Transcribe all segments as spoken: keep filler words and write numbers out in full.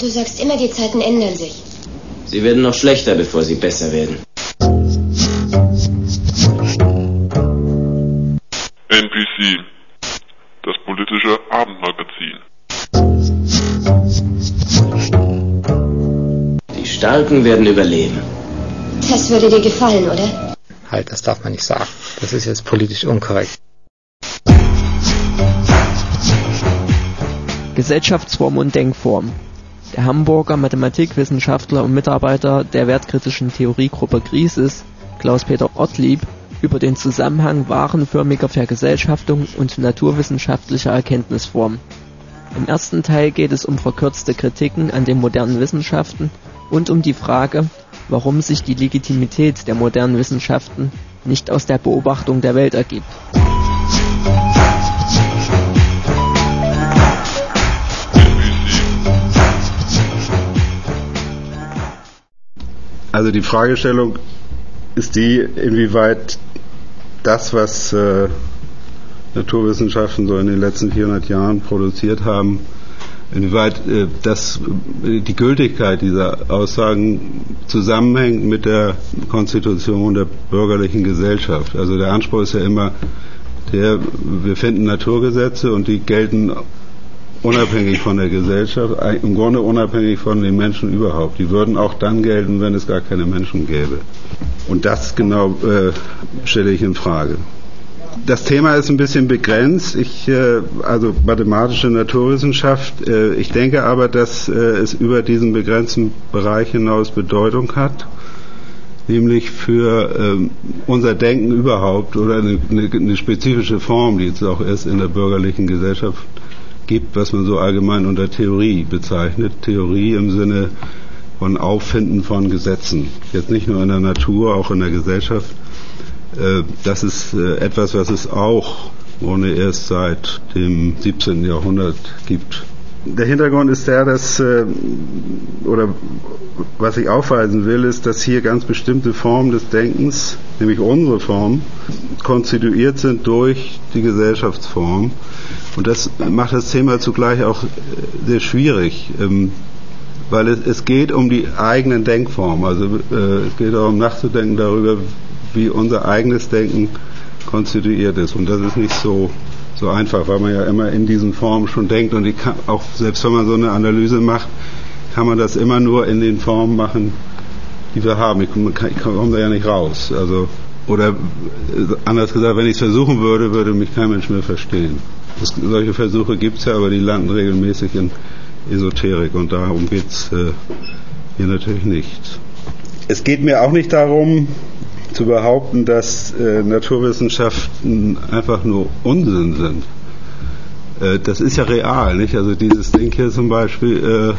Du sagst immer, die Zeiten ändern sich. Sie werden noch schlechter, bevor sie besser werden. N B C, das politische Abendmagazin. Die Starken werden überleben. Das würde dir gefallen, oder? Halt, das darf man nicht sagen. Das ist jetzt politisch unkorrekt. Gesellschaftsform und Denkform. Der Hamburger Mathematikwissenschaftler und Mitarbeiter der wertkritischen Theoriegruppe Krisis, Klaus-Peter Ortlieb, über den Zusammenhang warenförmiger Vergesellschaftung und naturwissenschaftlicher Erkenntnisform. Im ersten Teil geht es um verkürzte Kritiken an den modernen Wissenschaften und um die Frage, warum sich die Legitimität der modernen Wissenschaften nicht aus der Beobachtung der Welt ergibt. Also die Fragestellung ist die, inwieweit das, was äh, Naturwissenschaften so in den letzten vierhundert Jahren produziert haben, inwieweit äh, das, äh, die Gültigkeit dieser Aussagen zusammenhängt mit der Konstitution der bürgerlichen Gesellschaft. Also der Anspruch ist ja immer der, wir finden Naturgesetze und die gelten unabhängig von der Gesellschaft, im Grunde unabhängig von den Menschen überhaupt. Die würden auch dann gelten, wenn es gar keine Menschen gäbe. Und das genau äh, stelle ich in Frage. Das Thema ist ein bisschen begrenzt, ich, äh, also mathematische Naturwissenschaft. Äh, ich denke aber, dass äh, es über diesen begrenzten Bereich hinaus Bedeutung hat, nämlich für äh, unser Denken überhaupt oder eine, eine, eine spezifische Form, die es auch erst in der bürgerlichen Gesellschaft gibt, was man so allgemein unter Theorie bezeichnet. Theorie im Sinne von Auffinden von Gesetzen. Jetzt nicht nur in der Natur, auch in der Gesellschaft. Das ist etwas, was es auch ohne erst seit dem siebzehnten Jahrhundert gibt. Der Hintergrund ist der, dass, oder was ich aufweisen will, ist, dass hier ganz bestimmte Formen des Denkens, nämlich unsere Form, konstituiert sind durch die Gesellschaftsform. Und das macht das Thema zugleich auch sehr schwierig, weil es, es geht um die eigenen Denkformen. Also es geht darum, nachzudenken darüber, wie unser eigenes Denken konstituiert ist. Und das ist nicht so so einfach, weil man ja immer in diesen Formen schon denkt und die kann, auch selbst wenn man so eine Analyse macht, kann man das immer nur in den Formen machen, die wir haben. Ich, ich komme da ja nicht raus. Also, oder anders gesagt, wenn ich es versuchen würde, würde mich kein Mensch mehr verstehen. Das, solche Versuche gibt es ja, aber die landen regelmäßig in Esoterik und darum geht es äh, hier natürlich nicht. Es geht mir auch nicht darum, zu behaupten, dass äh, Naturwissenschaften einfach nur Unsinn sind. Äh, das ist ja real, nicht? Also dieses Ding hier zum Beispiel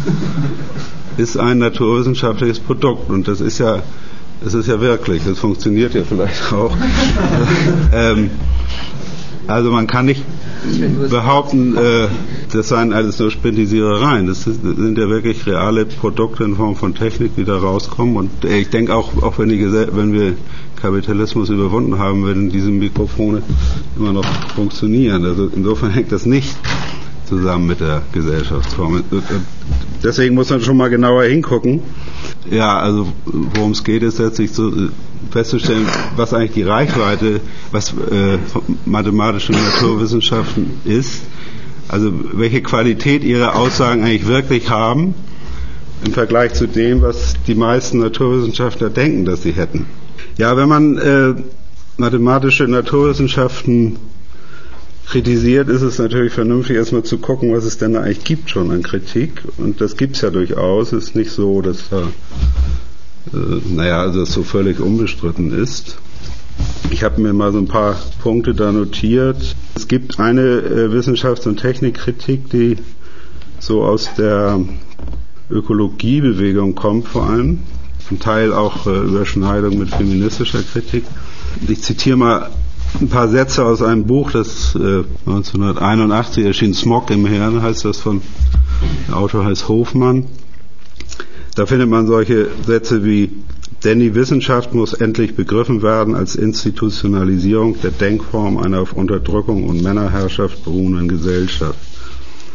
äh, ist ein naturwissenschaftliches Produkt und das ist ja, das ist ja wirklich, das funktioniert ja vielleicht auch. ähm, also man kann nicht behaupten, äh, das seien alles nur Spendisierereien. Das, ist, das sind ja wirklich reale Produkte in Form von Technik, die da rauskommen. Und äh, ich denke auch, auch wenn, die, wenn wir Kapitalismus überwunden haben, werden diese Mikrofone immer noch funktionieren. Also insofern hängt das nicht zusammen mit der Gesellschaftsform. Deswegen muss man schon mal genauer hingucken. Ja, also worum es geht, ist letztlich so festzustellen, was eigentlich die Reichweite, was äh, mathematische Naturwissenschaften ist, also welche Qualität ihre Aussagen eigentlich wirklich haben im Vergleich zu dem, was die meisten Naturwissenschaftler denken, dass sie hätten. Ja, wenn man äh, mathematische Naturwissenschaften kritisiert, ist es natürlich vernünftig, erstmal zu gucken, was es denn da eigentlich gibt schon an Kritik. Und das gibt es ja durchaus. Es ist nicht so, dass da, äh, naja, also das so völlig unbestritten ist. Ich habe mir mal so ein paar Punkte da notiert. Es gibt eine äh, Wissenschafts- und Technikkritik, die so aus der Ökologiebewegung kommt vor allem. Zum Teil auch äh, Überschneidung mit feministischer Kritik. Ich zitiere mal ein paar Sätze aus einem Buch, das äh, neunzehnhunderteinundachtzig erschien, Smog im Hirn heißt das, von, der Autor heißt Hofmann. Da findet man solche Sätze wie: Denn die Wissenschaft muss endlich begriffen werden als Institutionalisierung der Denkform einer auf Unterdrückung und Männerherrschaft beruhenden Gesellschaft.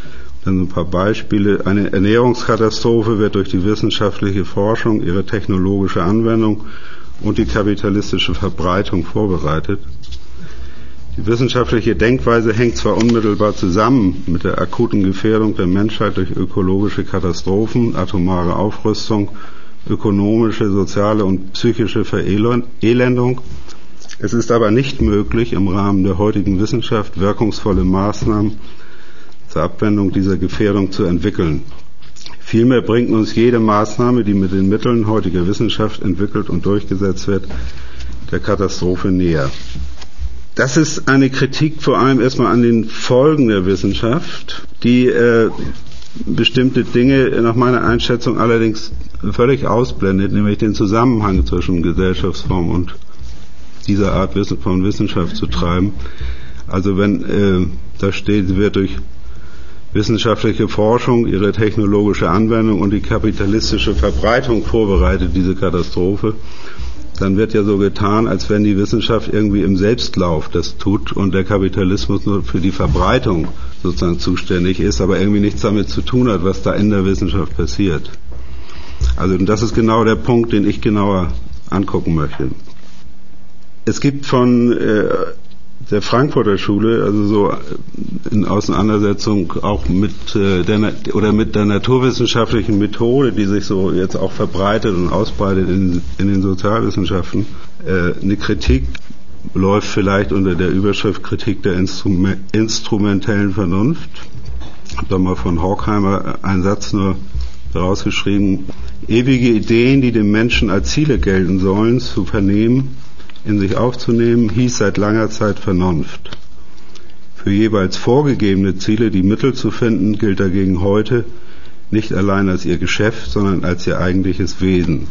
Dann ein paar Beispiele. Eine Ernährungskatastrophe wird durch die wissenschaftliche Forschung, ihre technologische Anwendung und die kapitalistische Verbreitung vorbereitet. Die wissenschaftliche Denkweise hängt zwar unmittelbar zusammen mit der akuten Gefährdung der Menschheit durch ökologische Katastrophen, atomare Aufrüstung, ökonomische, soziale und psychische Verelendung. Es ist aber nicht möglich, im Rahmen der heutigen Wissenschaft wirkungsvolle Maßnahmen zur Abwendung dieser Gefährdung zu entwickeln. Vielmehr bringt uns jede Maßnahme, die mit den Mitteln heutiger Wissenschaft entwickelt und durchgesetzt wird, der Katastrophe näher. Das ist eine Kritik vor allem erstmal an den Folgen der Wissenschaft, die äh, bestimmte Dinge nach meiner Einschätzung allerdings völlig ausblendet, nämlich den Zusammenhang zwischen Gesellschaftsform und dieser Art von Wissenschaft zu treiben. Also wenn äh, da steht, sie wird durch wissenschaftliche Forschung, ihre technologische Anwendung und die kapitalistische Verbreitung vorbereitet, diese Katastrophe, dann wird ja so getan, als wenn die Wissenschaft irgendwie im Selbstlauf das tut und der Kapitalismus nur für die Verbreitung sozusagen zuständig ist, aber irgendwie nichts damit zu tun hat, was da in der Wissenschaft passiert. Also das ist genau der Punkt, den ich genauer angucken möchte. Es gibt von äh, der Frankfurter Schule, also so in Auseinandersetzung auch mit äh, der oder mit der naturwissenschaftlichen Methode, die sich so jetzt auch verbreitet und ausbreitet in, in den Sozialwissenschaften, äh, eine Kritik läuft vielleicht unter der Überschrift Kritik der Instrum- instrumentellen Vernunft. Ich habe da mal von Horkheimer einen Satz nur rausgeschrieben: Ewige Ideen, die dem Menschen als Ziele gelten sollen, zu vernehmen, in sich aufzunehmen, hieß seit langer Zeit Vernunft. Für jeweils vorgegebene Ziele die Mittel zu finden, gilt dagegen heute nicht allein als ihr Geschäft, sondern als ihr eigentliches Wesen.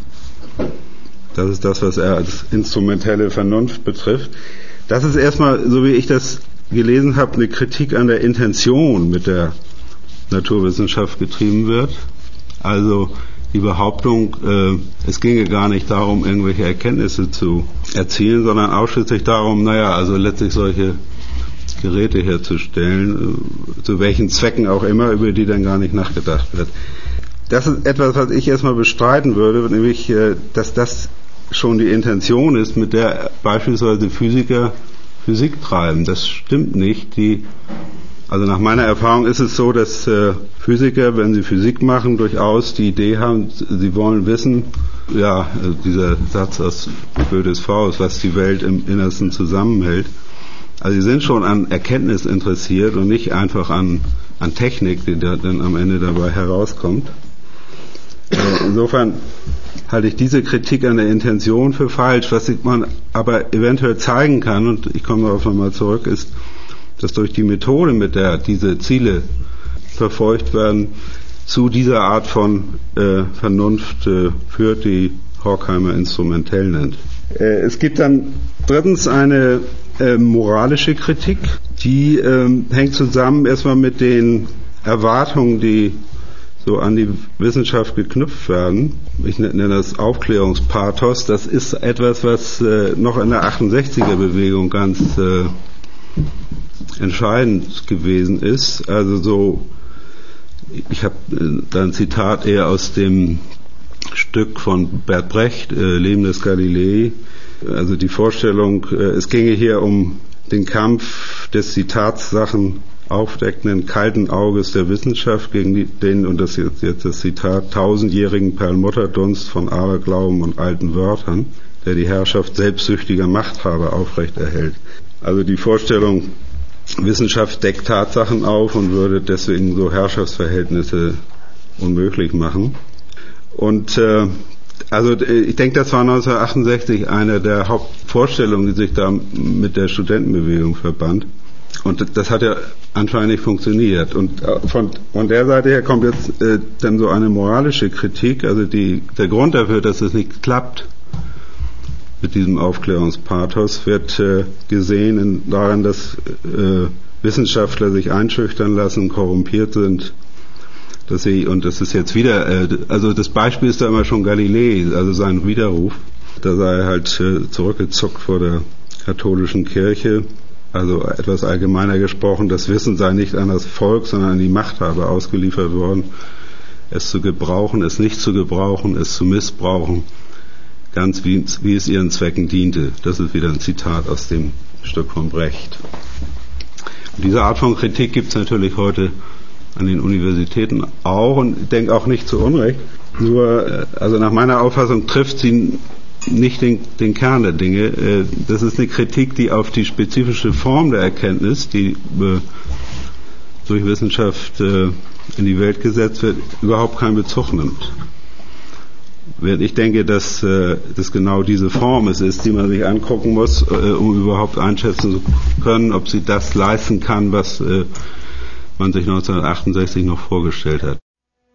Das ist das, was er als instrumentelle Vernunft betrifft. Das ist erstmal, so wie ich das gelesen habe, eine Kritik an der Intention, mit der Naturwissenschaft getrieben wird. Also die Behauptung, äh, es ginge gar nicht darum, irgendwelche Erkenntnisse zu erzielen, sondern ausschließlich darum, naja, also letztlich solche Geräte herzustellen, äh, zu welchen Zwecken auch immer, über die dann gar nicht nachgedacht wird. Das ist etwas, was ich erstmal bestreiten würde, nämlich, äh, dass das schon die Intention ist, mit der beispielsweise Physiker Physik treiben. Das stimmt nicht. Die Also nach meiner Erfahrung ist es so, dass äh, Physiker, wenn sie Physik machen, durchaus die Idee haben, sie wollen wissen, ja, äh, dieser Satz aus Goethes Faust, was die Welt im Innersten zusammenhält. Also sie sind schon an Erkenntnis interessiert und nicht einfach an, an Technik, die da dann am Ende dabei herauskommt. Äh, insofern halte ich diese Kritik an der Intention für falsch. Was man aber eventuell zeigen kann, und ich komme darauf nochmal zurück, ist, dass durch die Methode, mit der diese Ziele verfolgt werden, zu dieser Art von äh, Vernunft äh, führt, die Horkheimer instrumentell nennt. Äh, es gibt dann drittens eine äh, moralische Kritik, die äh, hängt zusammen erstmal mit den Erwartungen, die so an die Wissenschaft geknüpft werden. Ich nenne das Aufklärungspathos. Das ist etwas, was äh, noch in der achtundsechziger-Bewegung ganz äh, entscheidend gewesen ist. Also so, ich habe da ein Zitat eher aus dem Stück von Bert Brecht, äh, Leben des Galilei. Also die Vorstellung, äh, es ginge hier um den Kampf des die Tatsachen aufdeckenden kalten Auges der Wissenschaft gegen die, den, und das ist jetzt das Zitat, tausendjährigen Perlmutterdunst von Aberglauben und alten Wörtern, der die Herrschaft selbstsüchtiger Machthaber aufrechterhält. Also die Vorstellung, Wissenschaft deckt Tatsachen auf und würde deswegen so Herrschaftsverhältnisse unmöglich machen. Und äh, also ich denke, das war neunzehnhundertachtundsechzig eine der Hauptvorstellungen, die sich da mit der Studentenbewegung verband. Und das hat ja anscheinend nicht funktioniert. Und von, von der Seite her kommt jetzt äh, dann so eine moralische Kritik. Also die, der Grund dafür, dass es nicht klappt mit diesem Aufklärungspathos, wird äh, gesehen in, darin, dass äh, Wissenschaftler sich einschüchtern lassen, korrumpiert sind, dass sie, und das ist jetzt wieder, äh, also das Beispiel ist da immer schon Galilei, also sein Widerruf. Da sei er halt äh, zurückgezuckt vor der katholischen Kirche. Also etwas allgemeiner gesprochen, das Wissen sei nicht an das Volk, sondern an die Machthaber ausgeliefert worden. Es zu gebrauchen, es nicht zu gebrauchen, es zu missbrauchen, ganz wie, wie es ihren Zwecken diente. Das ist wieder ein Zitat aus dem Stück von Brecht. Und diese Art von Kritik gibt es natürlich heute an den Universitäten auch, und ich denke auch nicht zu Unrecht. Nur, also nach meiner Auffassung trifft sie nicht den, den Kern der Dinge. Das ist eine Kritik, die auf die spezifische Form der Erkenntnis, die durch Wissenschaft in die Welt gesetzt wird, überhaupt keinen Bezug nimmt. Während ich denke, dass das genau diese Form es ist, die man sich angucken muss, um überhaupt einschätzen zu können, ob sie das leisten kann, was man sich neunzehnhundertachtundsechzig noch vorgestellt hat.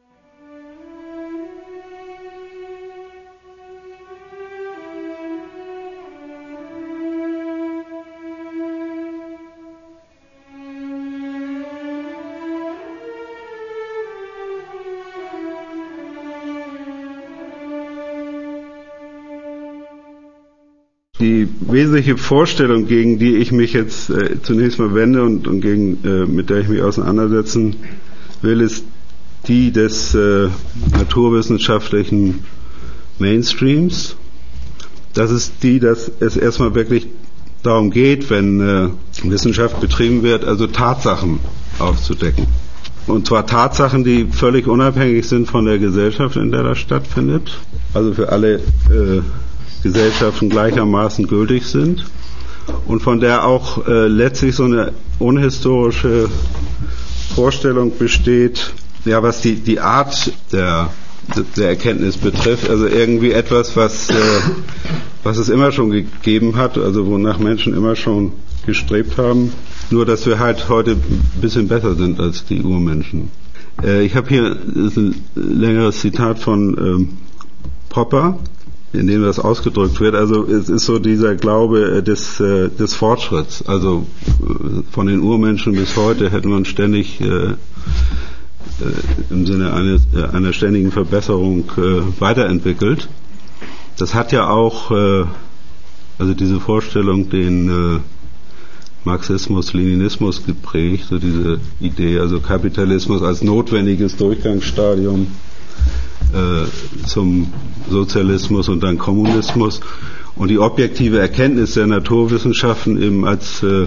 Die wesentliche Vorstellung, gegen die ich mich jetzt äh, zunächst mal wende und, und gegen, äh, mit der ich mich auseinandersetzen will, ist die des äh, naturwissenschaftlichen Mainstreams. Das ist die, dass es erstmal wirklich darum geht, wenn äh, Wissenschaft betrieben wird, also Tatsachen aufzudecken. Und zwar Tatsachen, die völlig unabhängig sind von der Gesellschaft, in der das stattfindet. Also für alle äh, Gesellschaften gleichermaßen gültig sind und von der auch äh, letztlich so eine unhistorische Vorstellung besteht, ja, was die, die Art der, der Erkenntnis betrifft, also irgendwie etwas, was, äh, was es immer schon gegeben hat, also wonach Menschen immer schon gestrebt haben, nur dass wir halt heute ein bisschen besser sind als die Urmenschen. Äh, ich habe hier das ist ein längeres Zitat von ähm, Popper, in dem das ausgedrückt wird. Also es ist so dieser Glaube des, äh, des Fortschritts. Also äh, von den Urmenschen bis heute hätte man ständig äh, äh, im Sinne eines, äh, einer ständigen Verbesserung äh, weiterentwickelt. Das hat ja auch, äh, also diese Vorstellung, den äh, Marxismus, Leninismus geprägt, so diese Idee, also Kapitalismus als notwendiges Durchgangsstadium äh, zum Sozialismus und dann Kommunismus und die objektive Erkenntnis der Naturwissenschaften eben als äh, äh,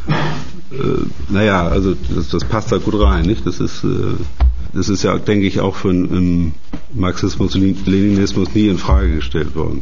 naja, also das, das passt da gut rein, nicht? Das ist äh, das ist ja, denke ich, auch für den Marxismus, Leninismus nie in Frage gestellt worden.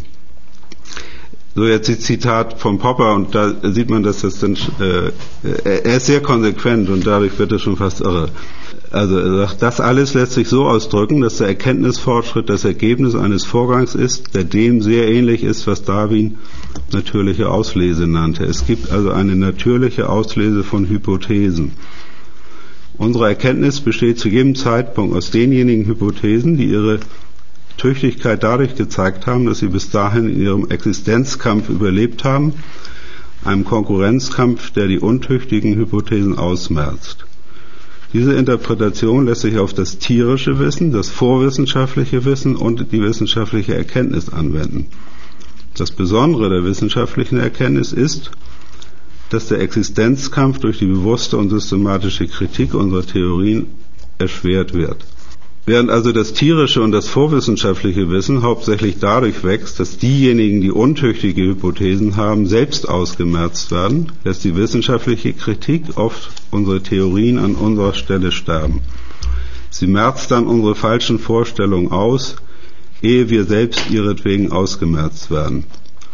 So, jetzt das Zitat von Popper, und da sieht man, dass das dann äh, er ist sehr konsequent und dadurch wird es schon fast irre. Also er sagt, das alles lässt sich so ausdrücken, dass der Erkenntnisfortschritt das Ergebnis eines Vorgangs ist, der dem sehr ähnlich ist, was Darwin natürliche Auslese nannte. Es gibt also eine natürliche Auslese von Hypothesen. Unsere Erkenntnis besteht zu jedem Zeitpunkt aus denjenigen Hypothesen, die ihre Tüchtigkeit dadurch gezeigt haben, dass sie bis dahin in ihrem Existenzkampf überlebt haben, einem Konkurrenzkampf, der die untüchtigen Hypothesen ausmerzt. Diese Interpretation lässt sich auf das tierische Wissen, das vorwissenschaftliche Wissen und die wissenschaftliche Erkenntnis anwenden. Das Besondere der wissenschaftlichen Erkenntnis ist, dass der Existenzkampf durch die bewusste und systematische Kritik unserer Theorien erschwert wird. Während also das tierische und das vorwissenschaftliche Wissen hauptsächlich dadurch wächst, dass diejenigen, die untüchtige Hypothesen haben, selbst ausgemerzt werden, lässt die wissenschaftliche Kritik oft unsere Theorien an unserer Stelle sterben. Sie merzt dann unsere falschen Vorstellungen aus, ehe wir selbst ihretwegen ausgemerzt werden.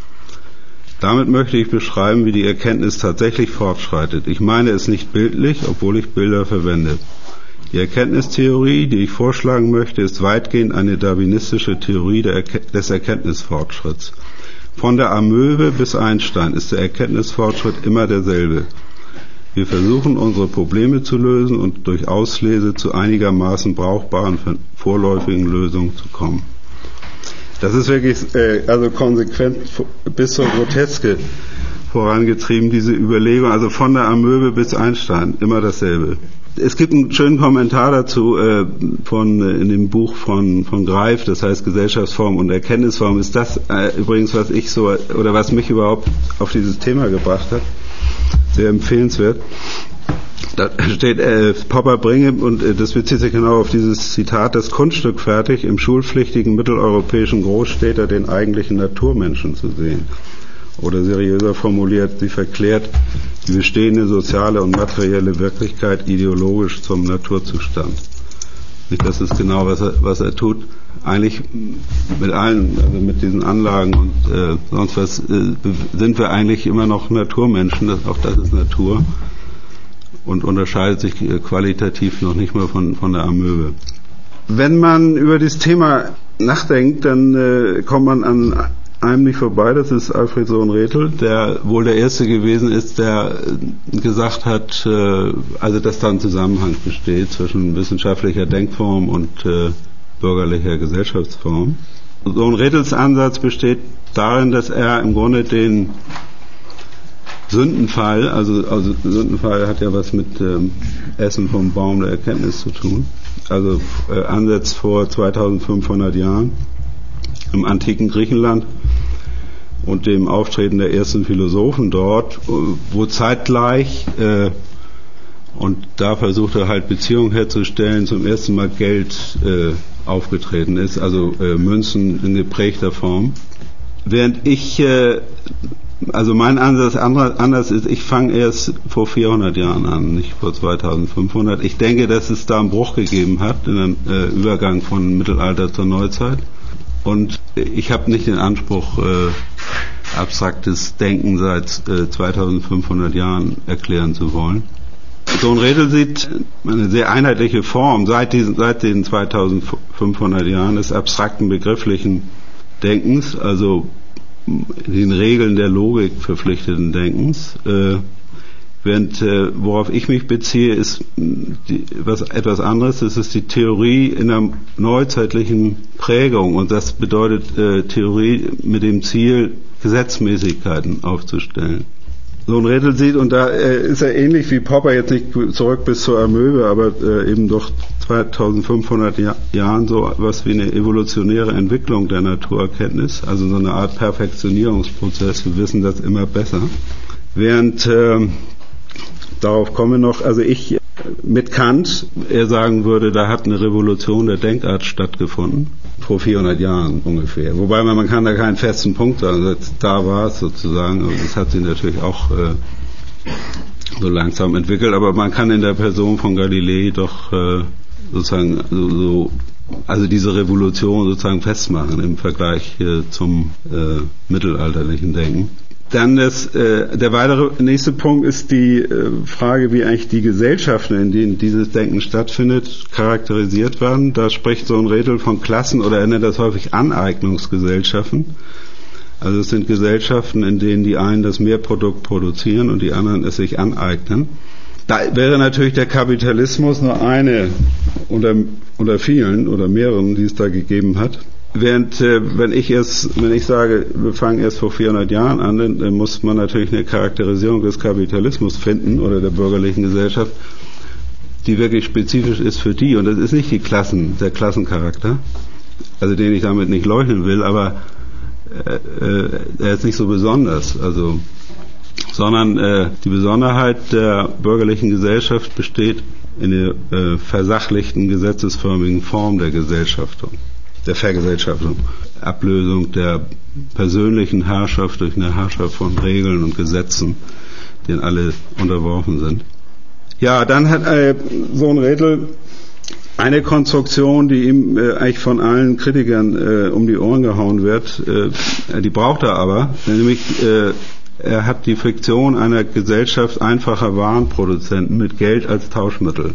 Damit möchte ich beschreiben, wie die Erkenntnis tatsächlich fortschreitet. Ich meine es nicht bildlich, obwohl ich Bilder verwende. Die Erkenntnistheorie, die ich vorschlagen möchte, ist weitgehend eine darwinistische Theorie der Erke- des Erkenntnisfortschritts. Von der Amöbe bis Einstein ist der Erkenntnisfortschritt immer derselbe. Wir versuchen, unsere Probleme zu lösen und durch Auslese zu einigermaßen brauchbaren vorläufigen Lösungen zu kommen. Das ist wirklich äh, also konsequent bis zur Groteske vorangetrieben, diese Überlegung, also von der Amöbe bis Einstein, immer dasselbe. Es gibt einen schönen Kommentar dazu äh, von äh, in dem Buch von von Greif, das heißt Gesellschaftsform und Erkenntnisform. Ist das äh, übrigens, was ich so oder was mich überhaupt auf dieses Thema gebracht hat. sehr empfehlenswert. Da steht, äh, Popper bringe, und äh, das bezieht sich genau auf dieses Zitat, das Kunststück fertig, im schulpflichtigen mitteleuropäischen Großstädter den eigentlichen Naturmenschen zu sehen. Oder seriöser formuliert, sie verklärt die bestehende soziale und materielle Wirklichkeit ideologisch zum Naturzustand. Das ist genau, was er, was er tut. Eigentlich mit allen, also mit diesen Anlagen und äh, sonst was, äh, sind wir eigentlich immer noch Naturmenschen. Das, auch das ist Natur. Und unterscheidet sich qualitativ noch nicht mal von, von der Amöbe. Wenn man über das Thema nachdenkt, dann äh, kommt man an einem nicht vorbei, das ist Alfred Sohn-Rethel, der wohl der Erste gewesen ist, der gesagt hat, äh, also dass da ein Zusammenhang besteht zwischen wissenschaftlicher Denkform und äh, bürgerlicher Gesellschaftsform. Sohn-Rethels Ansatz besteht darin, dass er im Grunde den Sündenfall, also, also Sündenfall hat ja was mit ähm, Essen vom Baum der Erkenntnis zu tun, also äh, ansetzt vor zweitausendfünfhundert Jahren im antiken Griechenland und dem Auftreten der ersten Philosophen dort, wo zeitgleich, äh, und da versucht er halt Beziehungen herzustellen, zum ersten Mal Geld äh, aufgetreten ist, also äh, Münzen in geprägter Form. Während ich äh, Also mein Ansatz anders ist, ich fange erst vor vierhundert Jahren an, nicht vor zweitausendfünfhundert. Ich denke, dass es da einen Bruch gegeben hat, in einem äh, Übergang von Mittelalter zur Neuzeit. Und ich habe nicht den Anspruch, äh, abstraktes Denken seit äh, zweitausendfünfhundert Jahren erklären zu wollen. Sohn-Rethel sieht eine sehr einheitliche Form seit, diesen, seit den zweitausendfünfhundert Jahren des abstrakten begrifflichen Denkens, also den Regeln der Logik verpflichteten Denkens. Äh, während äh, worauf ich mich beziehe, ist die, was etwas anderes. Das ist die Theorie in einer neuzeitlichen Prägung, und das bedeutet äh, Theorie mit dem Ziel, Gesetzmäßigkeiten aufzustellen. Sohn-Rethel sieht, und da äh, ist er ähnlich wie Popper, jetzt nicht zurück bis zur Amöbe, aber äh, eben doch zweitausendfünfhundert Jahr, Jahren so was wie eine evolutionäre Entwicklung der Naturerkenntnis, also so eine Art Perfektionierungsprozess. Wir wissen das immer besser. Während, äh, darauf komme ich noch, also ich mit Kant, er sagen würde, da hat eine Revolution der Denkart stattgefunden, vor vierhundert Jahren ungefähr. Wobei man, man kann da keinen festen Punkt sagen, da war es sozusagen, aber das hat sich natürlich auch äh, so langsam entwickelt, aber man kann in der Person von Galilei doch äh, sozusagen so, so, also diese Revolution sozusagen festmachen im Vergleich äh, zum äh, mittelalterlichen Denken. Dann das, äh, der weitere nächste Punkt ist die äh, Frage, wie eigentlich die Gesellschaften, in denen dieses Denken stattfindet, charakterisiert werden. Da spricht Sohn-Rethel von Klassen, oder er nennt das häufig Aneignungsgesellschaften. Also es sind Gesellschaften, in denen die einen das Mehrprodukt produzieren und die anderen es sich aneignen. Da wäre natürlich der Kapitalismus nur eine unter, unter vielen oder mehreren, die es da gegeben hat. Während, äh, wenn ich erst, wenn ich sage, wir fangen erst vor vierhundert Jahren an, dann, dann muss man natürlich eine Charakterisierung des Kapitalismus finden oder der bürgerlichen Gesellschaft, die wirklich spezifisch ist für die. Und das ist nicht die Klassen, der Klassencharakter, also den ich damit nicht leugnen will, aber äh, äh, er ist nicht so besonders, also, sondern äh, die Besonderheit der bürgerlichen Gesellschaft besteht in der äh, versachlichten, gesetzesförmigen Form der Gesellschaftung. Der Vergesellschaftung, Ablösung der persönlichen Herrschaft durch eine Herrschaft von Regeln und Gesetzen, denen alle unterworfen sind. Ja, dann hat äh, Sohn-Rethel eine Konstruktion, die ihm äh, eigentlich von allen Kritikern äh, um die Ohren gehauen wird, äh, die braucht er aber, nämlich äh, er hat die Fiktion einer Gesellschaft einfacher Warenproduzenten mit Geld als Tauschmittel.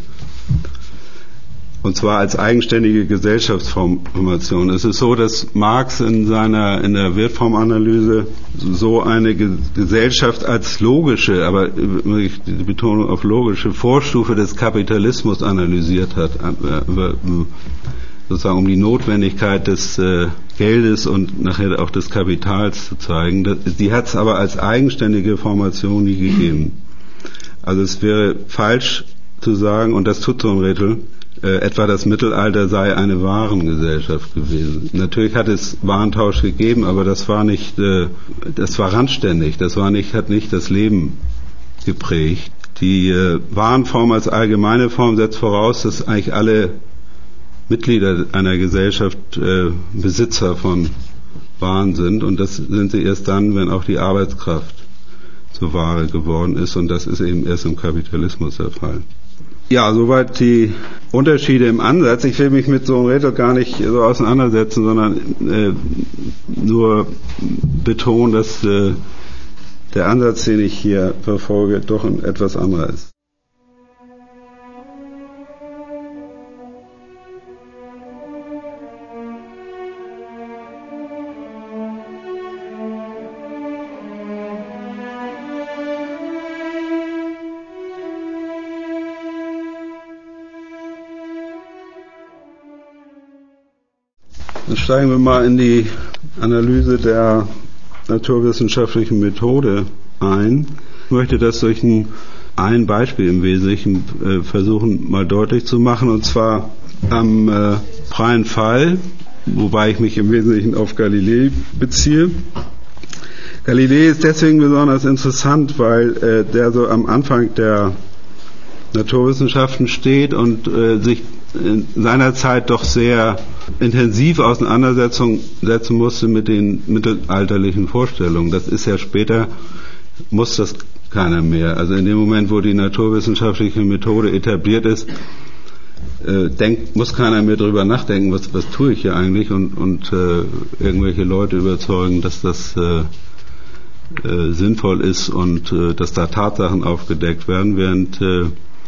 Und zwar als eigenständige Gesellschaftsformation. Es ist so, dass Marx in seiner, in der Wertformanalyse so eine Ge- Gesellschaft als logische, aber die Betonung auf logische Vorstufe des Kapitalismus analysiert hat, sozusagen um die Notwendigkeit des äh, Geldes und nachher auch des Kapitals zu zeigen. Das, die hat es aber als eigenständige Formation nie gegeben. Also es wäre falsch zu sagen, und das tut Sohn-Rethel, Äh, etwa das Mittelalter sei eine Warengesellschaft gewesen. Natürlich hat es Warentausch gegeben, aber das war nicht, äh, das war randständig, das war nicht, hat nicht das Leben geprägt. Die äh, Warenform als allgemeine Form setzt voraus, dass eigentlich alle Mitglieder einer Gesellschaft äh, Besitzer von Waren sind, und das sind sie erst dann, wenn auch die Arbeitskraft zur Ware geworden ist, und das ist eben erst im Kapitalismus der Fall. Ja, soweit die Unterschiede im Ansatz. Ich will mich mit so einem Rätsel gar nicht so auseinandersetzen, sondern äh, nur betonen, dass äh, der Ansatz, den ich hier verfolge, doch ein etwas anderer ist. Dann steigen wir mal in die Analyse der naturwissenschaftlichen Methode ein. Ich möchte das durch ein, ein Beispiel im Wesentlichen äh, versuchen mal deutlich zu machen, und zwar am äh, freien Fall, wobei ich mich im Wesentlichen auf Galilei beziehe. Galilei ist deswegen besonders interessant, weil äh, der so am Anfang der Naturwissenschaften steht und äh, sich in seiner Zeit doch sehr intensiv auseinandersetzen setzen musste mit den mittelalterlichen Vorstellungen. Das ist ja später, muss das keiner mehr. Also in dem Moment, wo die naturwissenschaftliche Methode etabliert ist, äh, denkt, muss keiner mehr drüber nachdenken, was, was tue ich hier eigentlich, und, und äh, irgendwelche Leute überzeugen, dass das äh, äh, sinnvoll ist und äh, dass da Tatsachen aufgedeckt werden, während äh,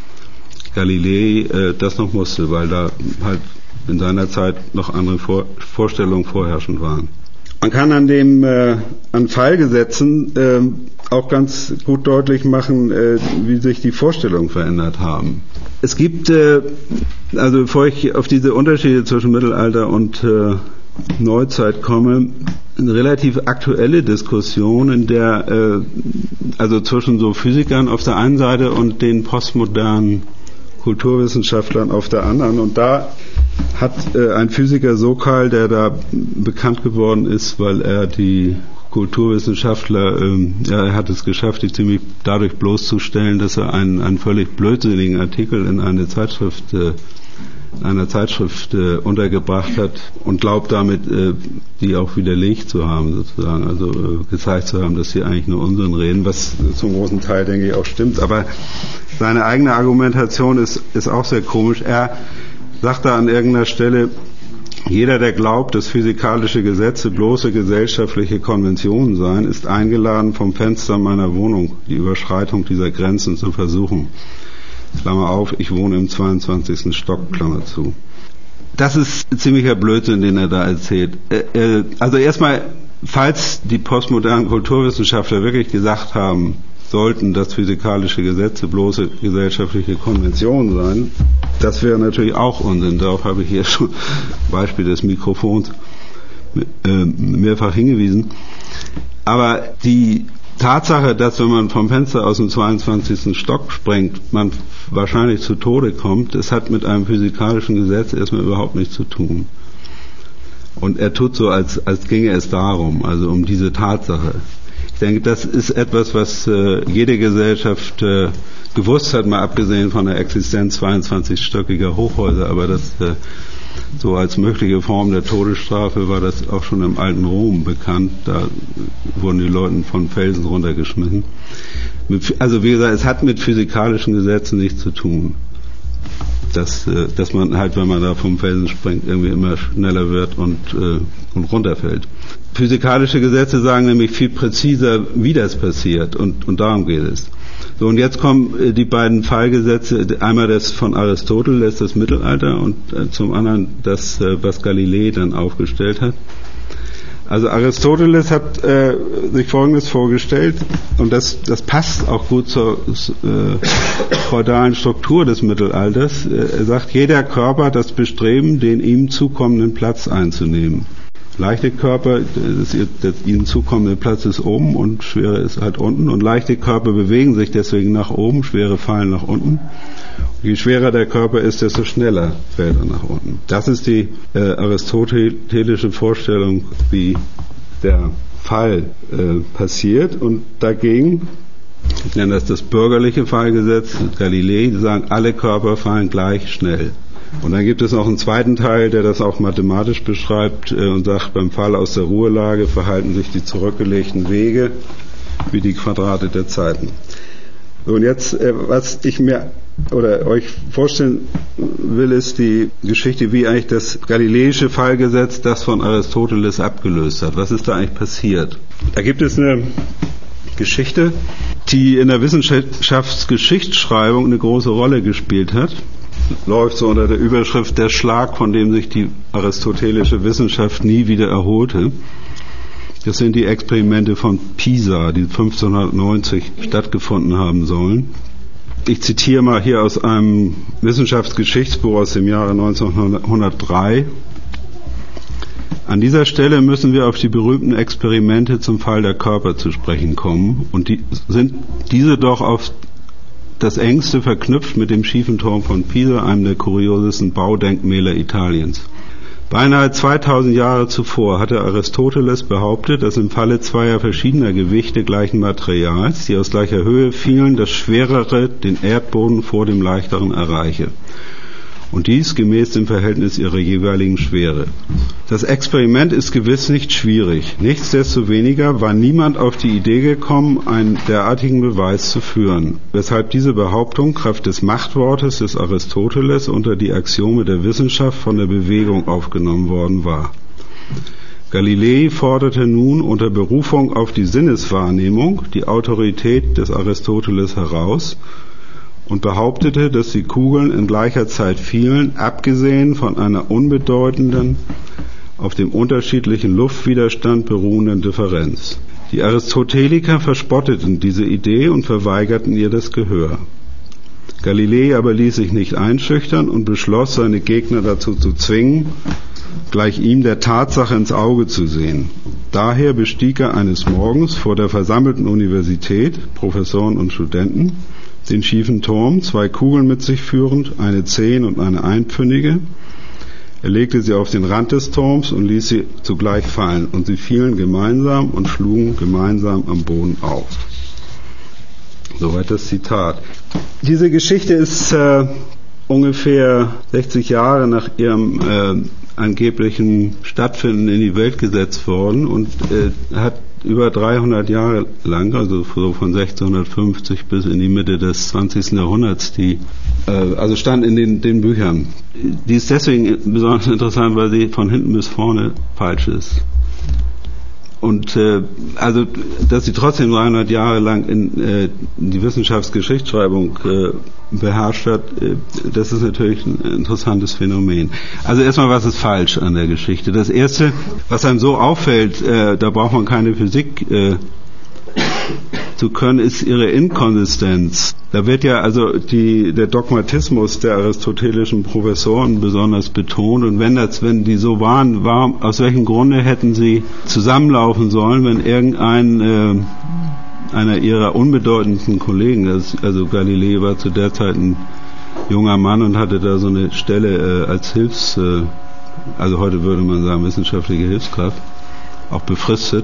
Galilei äh, das noch musste, weil da halt in seiner Zeit noch andere Vor- Vorstellungen vorherrschend waren. Man kann an dem äh, an Fallgesetzen äh, auch ganz gut deutlich machen, äh, wie sich die Vorstellungen verändert haben. Es gibt, äh, also bevor ich auf diese Unterschiede zwischen Mittelalter und äh, Neuzeit komme, eine relativ aktuelle Diskussion, in der äh, also zwischen so Physikern auf der einen Seite und den postmodernen Kulturwissenschaftlern auf der anderen. Und da hat äh, ein Physiker Sokal, der da bekannt geworden ist, weil er die Kulturwissenschaftler, ähm, ja, er hat es geschafft, die ziemlich dadurch bloßzustellen, dass er einen, einen völlig blödsinnigen Artikel in eine Zeitschrift, äh, einer Zeitschrift äh, untergebracht hat und glaubt damit, äh, die auch widerlegt zu haben, sozusagen, also äh, gezeigt zu haben, dass sie eigentlich nur Unsinn reden, was zum großen Teil, denke ich, auch stimmt. Aber seine eigene Argumentation ist, ist auch sehr komisch. Er sagt da an irgendeiner Stelle, jeder, der glaubt, dass physikalische Gesetze bloße gesellschaftliche Konventionen seien, ist eingeladen, vom Fenster meiner Wohnung die Überschreitung dieser Grenzen zu versuchen. Klammer auf, ich wohne im zweiundzwanzigsten Stock, Klammer zu. Das ist ziemlicher Blödsinn, den er da erzählt. Also erstmal, falls die postmodernen Kulturwissenschaftler wirklich gesagt haben sollten, dass physikalische Gesetze bloße gesellschaftliche Konventionen seien, das wäre natürlich auch Unsinn. Darauf habe ich hier schon Beispiel des Mikrofons mehrfach hingewiesen. Aber die Tatsache, dass wenn man vom Fenster aus dem zweiundzwanzigsten Stock springt, man wahrscheinlich zu Tode kommt, das hat mit einem physikalischen Gesetz erstmal überhaupt nichts zu tun. Und er tut so, als, als ginge es darum, also um diese Tatsache. Ich denke, das ist etwas, was äh, jede Gesellschaft äh, gewusst hat, mal abgesehen von der Existenz zweiundzwanzigstöckiger Hochhäuser, aber das äh, so als mögliche Form der Todesstrafe war das auch schon im alten Rom bekannt. Da wurden die Leute von Felsen runtergeschmissen. Also wie gesagt, es hat mit physikalischen Gesetzen nichts zu tun. Dass, äh, dass man halt, wenn man da vom Felsen springt, irgendwie immer schneller wird und, äh, und runterfällt. Physikalische Gesetze sagen nämlich viel präziser, wie das passiert, und, und darum geht es. So, und jetzt kommen äh, die beiden Fallgesetze, einmal das von Aristoteles, das Mittelalter, und äh, zum anderen das, äh, was Galilei dann aufgestellt hat. Also Aristoteles hat äh, sich Folgendes vorgestellt, und das, das passt auch gut zur äh, feudalen Struktur des Mittelalters. Er sagt, jeder Körper hat das Bestreben, den ihm zukommenden Platz einzunehmen. Leichte Körper, das, das ihnen zukommende Platz ist oben und schwere ist halt unten, und leichte Körper bewegen sich deswegen nach oben, schwere fallen nach unten. Und je schwerer der Körper ist, desto schneller fällt er nach unten. Das ist die äh, aristotelische Vorstellung, wie der Fall äh, passiert, und dagegen Ich nenne das das bürgerliche Fallgesetz. Galilei sagen, alle Körper fallen gleich schnell. Und dann gibt es noch einen zweiten Teil, der das auch mathematisch beschreibt äh, und sagt, beim Fall aus der Ruhelage verhalten sich die zurückgelegten Wege wie die Quadrate der Zeiten. Und jetzt, äh, was ich mir oder euch vorstellen will, ist die Geschichte, wie eigentlich das galileische Fallgesetz das von Aristoteles abgelöst hat. Was ist da eigentlich passiert? Da gibt es eine Geschichte, die in der Wissenschaftsgeschichtsschreibung eine große Rolle gespielt hat. Läuft so unter der Überschrift der Schlag, von dem sich die aristotelische Wissenschaft nie wieder erholte. Das sind die Experimente von Pisa, die fünfzehnhundertneunzig stattgefunden haben sollen. Ich zitiere mal hier aus einem Wissenschaftsgeschichtsbuch aus dem Jahre neunzehnhundertdrei. An dieser Stelle müssen wir auf die berühmten Experimente zum Fall der Körper zu sprechen kommen, und die sind diese doch auf das engste verknüpft mit dem schiefen Turm von Pisa, einem der kuriosesten Baudenkmäler Italiens. Beinahe zweitausend Jahre zuvor hatte Aristoteles behauptet, dass im Falle zweier verschiedener Gewichte gleichen Materials, die aus gleicher Höhe fielen, das Schwerere den Erdboden vor dem Leichteren erreiche. Und dies gemäß dem Verhältnis ihrer jeweiligen Schwere. Das Experiment ist gewiss nicht schwierig. Nichtsdestoweniger war niemand auf die Idee gekommen, einen derartigen Beweis zu führen, weshalb diese Behauptung Kraft des Machtwortes des Aristoteles unter die Axiome der Wissenschaft von der Bewegung aufgenommen worden war. Galilei forderte nun unter Berufung auf die Sinneswahrnehmung die Autorität des Aristoteles heraus und behauptete, dass die Kugeln in gleicher Zeit fielen, abgesehen von einer unbedeutenden, auf dem unterschiedlichen Luftwiderstand beruhenden Differenz. Die Aristoteliker verspotteten diese Idee und verweigerten ihr das Gehör. Galilei aber ließ sich nicht einschüchtern und beschloss, seine Gegner dazu zu zwingen, gleich ihm der Tatsache ins Auge zu sehen. Daher bestieg er eines Morgens vor der versammelten Universität, Professoren und Studenten, den schiefen Turm, zwei Kugeln mit sich führend, eine Zehn- und eine Einpfündige. Er legte sie auf den Rand des Turms und ließ sie zugleich fallen, und sie fielen gemeinsam und schlugen gemeinsam am Boden auf. Soweit das Zitat. Diese Geschichte ist äh, ungefähr sechzig Jahre nach ihrem äh, angeblichen Stattfinden in die Welt gesetzt worden und äh, hat über dreihundert Jahre lang, also so von sechzehnhundertfünfzig bis in die Mitte des zwanzigsten Jahrhunderts, die äh, also stand in den, den Büchern. Die ist deswegen besonders interessant, weil sie von hinten bis vorne falsch ist. Und äh, also, dass sie trotzdem dreihundert Jahre lang in äh, die Wissenschaftsgeschichtsschreibung äh, beherrscht hat, äh, das ist natürlich ein interessantes Phänomen. Also erstmal, was ist falsch an der Geschichte? Das Erste, was einem so auffällt, äh, da braucht man keine Physik äh, zu können, ist ihre Inkonsistenz. Da wird ja also die, der Dogmatismus der aristotelischen Professoren besonders betont, und wenn das, wenn die so waren, war, aus welchem Grunde hätten sie zusammenlaufen sollen, wenn irgendein äh, einer ihrer unbedeutenden Kollegen, das, also Galilei war zu der Zeit ein junger Mann und hatte da so eine Stelle äh, als Hilfs, äh, also heute würde man sagen wissenschaftliche Hilfskraft, auch befristet.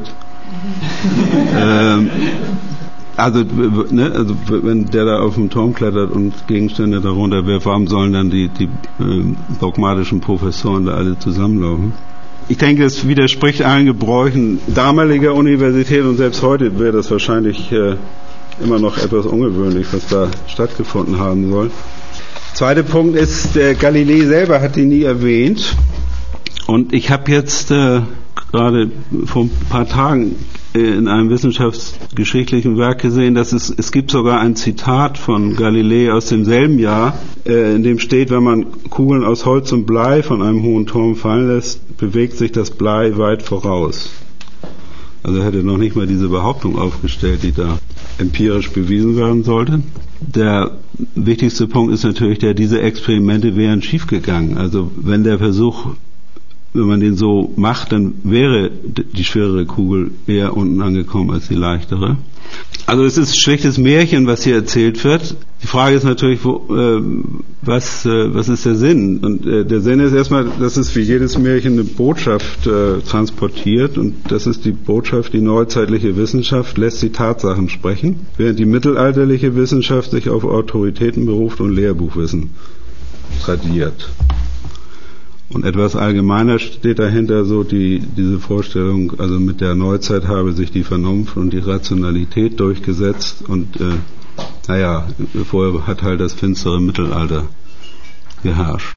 ähm, Also, ne, also wenn der da auf dem Turm klettert und Gegenstände darunter wirft, warum sollen dann die, die äh, dogmatischen Professoren da alle zusammenlaufen? Ich denke, es widerspricht allen Gebräuchen damaliger Universität, und selbst heute wäre das wahrscheinlich äh, immer noch etwas ungewöhnlich, was da stattgefunden haben soll. Zweiter Punkt ist, der Galilei selber hat die nie erwähnt, und ich habe jetzt äh, gerade vor ein paar Tagen in einem wissenschaftsgeschichtlichen Werk gesehen, dass es, es gibt sogar ein Zitat von Galilei aus demselben Jahr, äh, in dem steht, wenn man Kugeln aus Holz und Blei von einem hohen Turm fallen lässt, bewegt sich das Blei weit voraus. Also er hätte noch nicht mal diese Behauptung aufgestellt, die da empirisch bewiesen werden sollte. Der wichtigste Punkt ist natürlich, der, diese Experimente wären schiefgegangen. Also wenn der Versuch, wenn man den so macht, dann wäre die schwerere Kugel eher unten angekommen als die leichtere. Also es ist ein schlechtes Märchen, was hier erzählt wird. Die Frage ist natürlich, wo, äh, was, äh, was ist der Sinn? Und äh, der Sinn ist erstmal, dass es wie jedes Märchen eine Botschaft äh, transportiert, und das ist die Botschaft: Die neuzeitliche Wissenschaft lässt die Tatsachen sprechen, während die mittelalterliche Wissenschaft sich auf Autoritäten beruft und Lehrbuchwissen tradiert. Und etwas allgemeiner steht dahinter so die, diese Vorstellung, also mit der Neuzeit habe sich die Vernunft und die Rationalität durchgesetzt, und äh, naja, vorher hat halt das finstere Mittelalter geherrscht.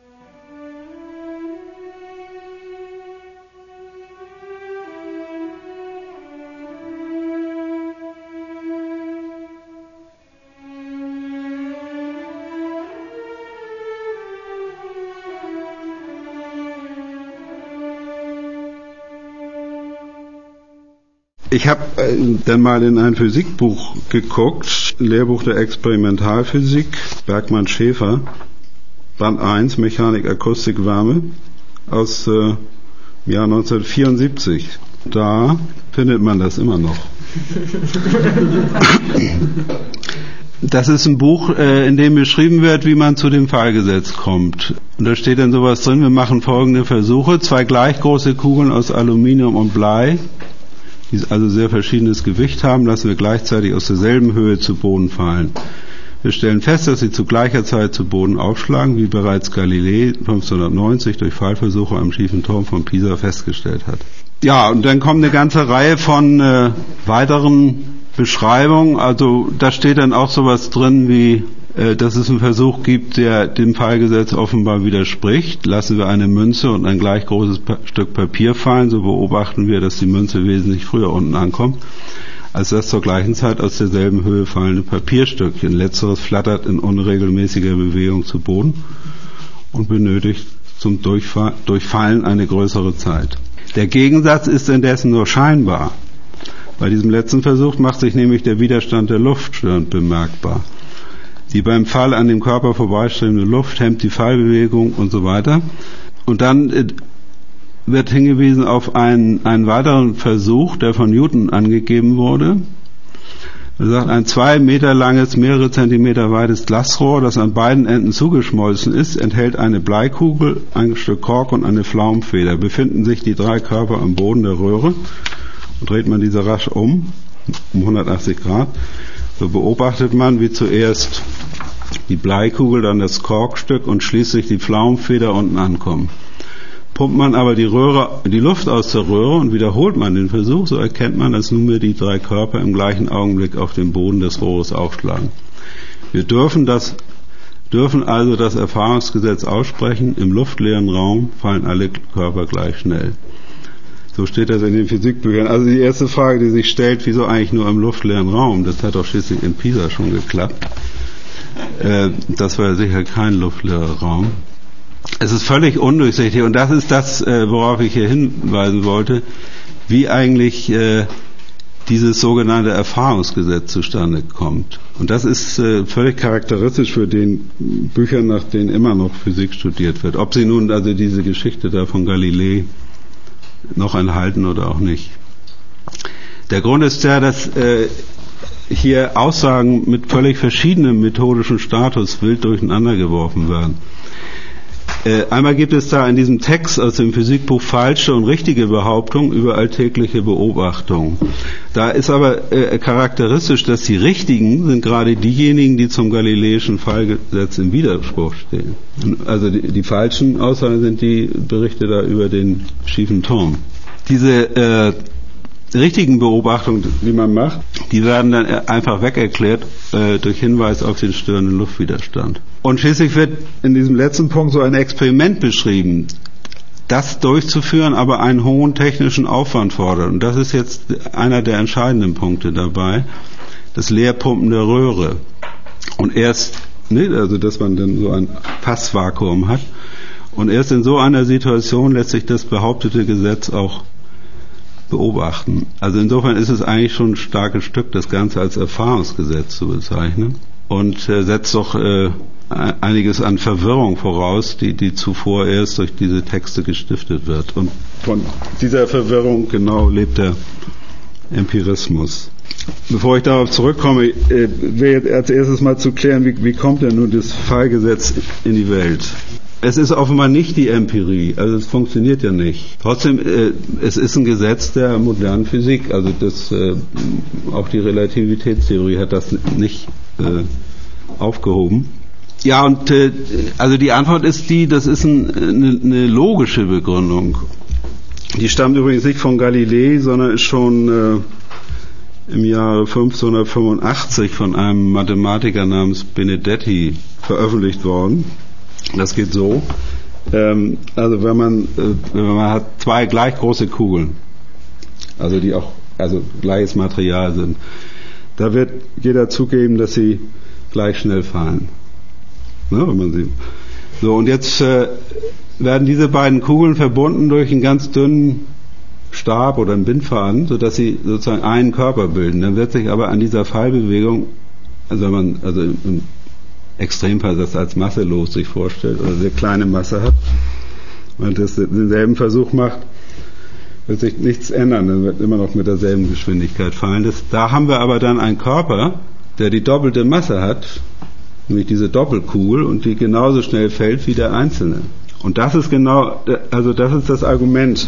Ich habe äh, dann mal in ein Physikbuch geguckt, Lehrbuch der Experimentalphysik, Bergmann Schäfer, Band eins, Mechanik, Akustik, Wärme, aus äh, Jahr neunzehnhundertvierundsiebzig. Da findet man das immer noch. Das ist ein Buch, äh, in dem beschrieben wird, wie man zu dem Fallgesetz kommt. Und da steht dann sowas drin: Wir machen folgende Versuche: Zwei gleich große Kugeln aus Aluminium und Blei, die also sehr verschiedenes Gewicht haben, lassen wir gleichzeitig aus derselben Höhe zu Boden fallen. Wir stellen fest, dass sie zu gleicher Zeit zu Boden aufschlagen, wie bereits Galilei fünfzehnhundertneunzig durch Fallversuche am schiefen Turm von Pisa festgestellt hat. Ja, und dann kommt eine ganze Reihe von äh, weiteren Beschreibungen. Also da steht dann auch sowas drin wie, äh, dass es einen Versuch gibt, der dem Fallgesetz offenbar widerspricht. Lassen wir eine Münze und ein gleich großes pa- Stück Papier fallen, so beobachten wir, dass die Münze wesentlich früher unten ankommt, als das zur gleichen Zeit aus derselben Höhe fallende Papierstückchen. Letzteres flattert in unregelmäßiger Bewegung zu Boden und benötigt zum Durchfa- Durchfallen eine größere Zeit. Der Gegensatz ist indessen nur scheinbar. Bei diesem letzten Versuch macht sich nämlich der Widerstand der Luft störend bemerkbar. Die beim Fall an dem Körper vorbeistrebende Luft hemmt die Fallbewegung und so weiter. Und dann äh, wird hingewiesen auf einen, einen weiteren Versuch, der von Newton angegeben wurde. Er sagt, ein zwei Meter langes, mehrere Zentimeter weites Glasrohr, das an beiden Enden zugeschmolzen ist, enthält eine Bleikugel, ein Stück Kork und eine Pflaumenfeder. Befinden sich die drei Körper am Boden der Röhre und dreht man diese rasch um, um hundertachtzig Grad, so beobachtet man, wie zuerst die Bleikugel, dann das Korkstück und schließlich die Pflaumenfeder unten ankommen. Pumpt man aber die Röhre, die Luft aus der Röhre und wiederholt man den Versuch, so erkennt man, dass nunmehr die drei Körper im gleichen Augenblick auf den Boden des Rohres aufschlagen. Wir dürfen das, dürfen also das Erfahrungsgesetz aussprechen: Im luftleeren Raum fallen alle Körper gleich schnell. So steht das in den Physikbüchern. Also die erste Frage, die sich stellt: Wieso eigentlich nur im luftleeren Raum? Das hat doch schließlich in Pisa schon geklappt. Äh, das war ja sicher kein luftleerer Raum. Es ist völlig undurchsichtig, und das ist das, äh, worauf ich hier hinweisen wollte, wie eigentlich äh, dieses sogenannte Erfahrungsgesetz zustande kommt. Und das ist äh, völlig charakteristisch für den Büchern, nach denen immer noch Physik studiert wird. Ob sie nun also diese Geschichte da von Galilei noch enthalten oder auch nicht. Der Grund ist ja, dass äh, hier Aussagen mit völlig verschiedenem methodischen Status wild durcheinander geworfen werden. Äh, einmal gibt es da in diesem Text aus dem Physikbuch falsche und richtige Behauptungen über alltägliche Beobachtungen. Da ist aber äh, charakteristisch, dass die richtigen sind gerade diejenigen, die zum galileischen Fallgesetz im Widerspruch stehen. Also die, die falschen Aussagen sind die Berichte da über den schiefen Turm. Diese äh, richtigen Beobachtungen, die man macht, die werden dann einfach wegerklärt äh, durch Hinweis auf den störenden Luftwiderstand. Und schließlich wird in diesem letzten Punkt so ein Experiment beschrieben, das durchzuführen, aber einen hohen technischen Aufwand fordert. Und das ist jetzt einer der entscheidenden Punkte dabei, das Leerpumpen der Röhre. Und erst, ne, also dass man dann so ein Passvakuum hat, und erst in so einer Situation lässt sich das behauptete Gesetz auch beobachten. Also insofern ist es eigentlich schon ein starkes Stück, das Ganze als Erfahrungsgesetz zu bezeichnen, und äh, setzt doch äh, einiges an Verwirrung voraus, die, die zuvor erst durch diese Texte gestiftet wird. Und von dieser Verwirrung genau lebt der Empirismus. Bevor ich darauf zurückkomme, äh, wäre jetzt als erstes mal zu klären, wie, wie kommt denn nun das Fallgesetz in die Welt? Es ist offenbar nicht die Empirie, also es funktioniert ja nicht. Trotzdem, äh, es ist ein Gesetz der modernen Physik, also das, äh, auch die Relativitätstheorie hat das nicht äh, aufgehoben. Ja, und äh, also die Antwort ist die, das ist ein, eine, eine logische Begründung. Die stammt übrigens nicht von Galilei, sondern ist schon äh, im Jahre fünfzehnhundertfünfundachtzig von einem Mathematiker namens Benedetti veröffentlicht worden. Das geht so. Ähm, also wenn man, äh, wenn man hat zwei gleich große Kugeln, also die auch also gleiches Material sind, da wird jeder zugeben, dass sie gleich schnell fallen. Ne, wenn man sie. So, und jetzt äh, werden diese beiden Kugeln verbunden durch einen ganz dünnen Stab oder einen Bindfaden, sodass sie sozusagen einen Körper bilden. Dann wird sich aber an dieser Fallbewegung, also wenn man also im Extremfall das als masselos sich vorstellt oder sehr kleine Masse hat und das denselben Versuch macht, wird sich nichts ändern, dann wird immer noch mit derselben Geschwindigkeit fallen. Das, da haben wir aber dann einen Körper, der die doppelte Masse hat, nämlich diese Doppelkugel, und die genauso schnell fällt wie der Einzelne. Und das ist genau, also das ist das Argument,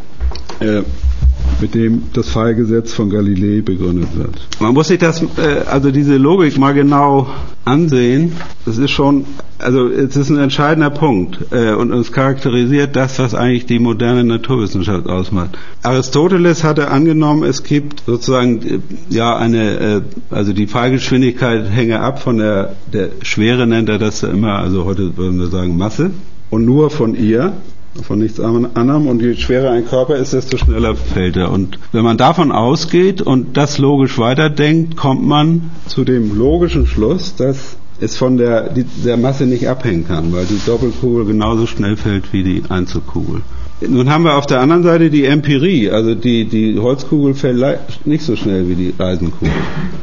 äh, mit dem das Fallgesetz von Galilei begründet wird. Man muss sich das, äh, also diese Logik mal genau ansehen. Das ist schon, also es ist ein entscheidender Punkt äh, und es charakterisiert das, was eigentlich die moderne Naturwissenschaft ausmacht. Aristoteles hatte angenommen, es gibt sozusagen äh, ja eine, äh, also die Fallgeschwindigkeit hänge ab von der der Schwere, nennt er das immer, also heute würden wir sagen Masse, und nur von ihr, von nichts anderem, und je schwerer ein Körper ist, desto schneller fällt er. Und wenn man davon ausgeht und das logisch weiterdenkt, kommt man zu dem logischen Schluss, dass es von der, die, der Masse nicht abhängen kann, weil die Doppelkugel genauso schnell fällt wie die Einzelkugel. Nun haben wir auf der anderen Seite die Empirie, also die, die Holzkugel fällt nicht so schnell wie die Eisenkugel.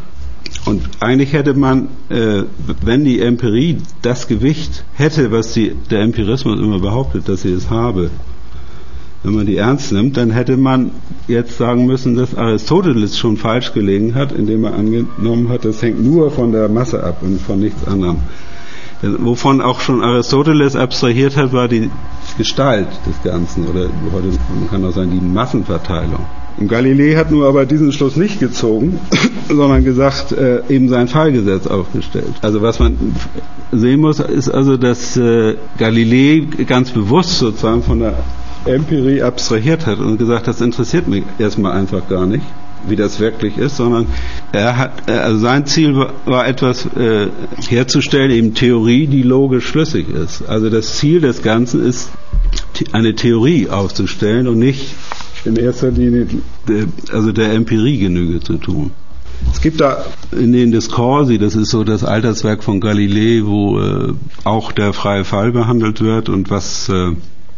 Und eigentlich hätte man, äh, wenn die Empirie das Gewicht hätte, was die, der Empirismus immer behauptet, dass sie es habe, wenn man die ernst nimmt, dann hätte man jetzt sagen müssen, dass Aristoteles schon falsch gelegen hat, indem er angenommen hat, das hängt nur von der Masse ab und von nichts anderem. Denn wovon auch schon Aristoteles abstrahiert hat, war die Gestalt des Ganzen, oder heute man kann auch sagen, die Massenverteilung. Und Galilei hat nur aber diesen Schluss nicht gezogen, sondern gesagt, äh, eben sein Fallgesetz aufgestellt. Also was man sehen muss, ist also, dass äh, Galilei ganz bewusst sozusagen von der Empirie abstrahiert hat und gesagt, das interessiert mich erstmal einfach gar nicht, wie das wirklich ist, sondern er hat, also sein Ziel war, war etwas äh, herzustellen, eben Theorie, die logisch schlüssig ist. Also das Ziel des Ganzen ist, eine Theorie aufzustellen und nicht in erster Linie der, also der Empirie Genüge zu tun. Es gibt da in den Discorsi, das ist so das Alterswerk von Galilei, wo äh, auch der freie Fall behandelt wird und was äh,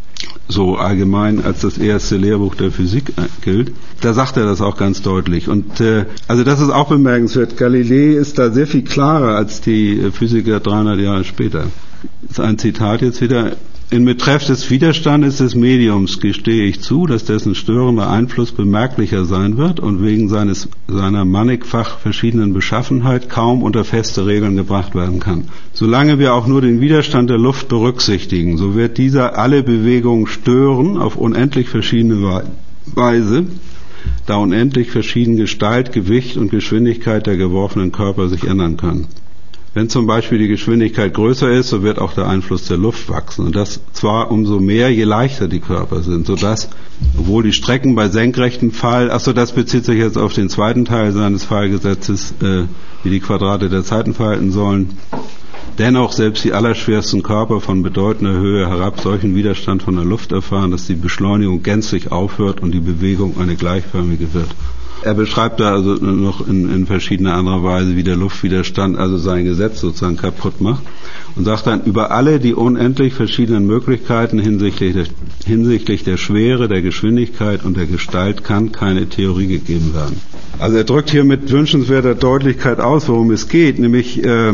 so allgemein als das erste Lehrbuch der Physik gilt, da sagt er das auch ganz deutlich. Und äh, also das ist auch bemerkenswert. Galilei ist da sehr viel klarer als die Physiker dreihundert Jahre später. Das ist ein Zitat jetzt wieder. In Betreff des Widerstandes des Mediums gestehe ich zu, dass dessen störender Einfluss bemerklicher sein wird und wegen seines, seiner mannigfach verschiedenen Beschaffenheit kaum unter feste Regeln gebracht werden kann. Solange wir auch nur den Widerstand der Luft berücksichtigen, so wird dieser alle Bewegungen stören auf unendlich verschiedene Weise, da unendlich verschieden Gestalt, Gewicht und Geschwindigkeit der geworfenen Körper sich ändern können. Wenn zum Beispiel die Geschwindigkeit größer ist, so wird auch der Einfluss der Luft wachsen. Und das zwar umso mehr, je leichter die Körper sind, sodass, obwohl die Strecken bei senkrechtem Fall, achso, das bezieht sich jetzt auf den zweiten Teil seines Fallgesetzes, äh, wie die Quadrate der Zeiten verhalten sollen, dennoch selbst die allerschwersten Körper von bedeutender Höhe herab solchen Widerstand von der Luft erfahren, dass die Beschleunigung gänzlich aufhört und die Bewegung eine gleichförmige wird. Er beschreibt da also noch in, in verschiedener anderer Weise, wie der Luftwiderstand also sein Gesetz sozusagen kaputt macht und sagt dann, über alle die unendlich verschiedenen Möglichkeiten hinsichtlich der, hinsichtlich der Schwere, der Geschwindigkeit und der Gestalt kann keine Theorie gegeben werden. Also er drückt hier mit wünschenswerter Deutlichkeit aus, worum es geht, nämlich äh,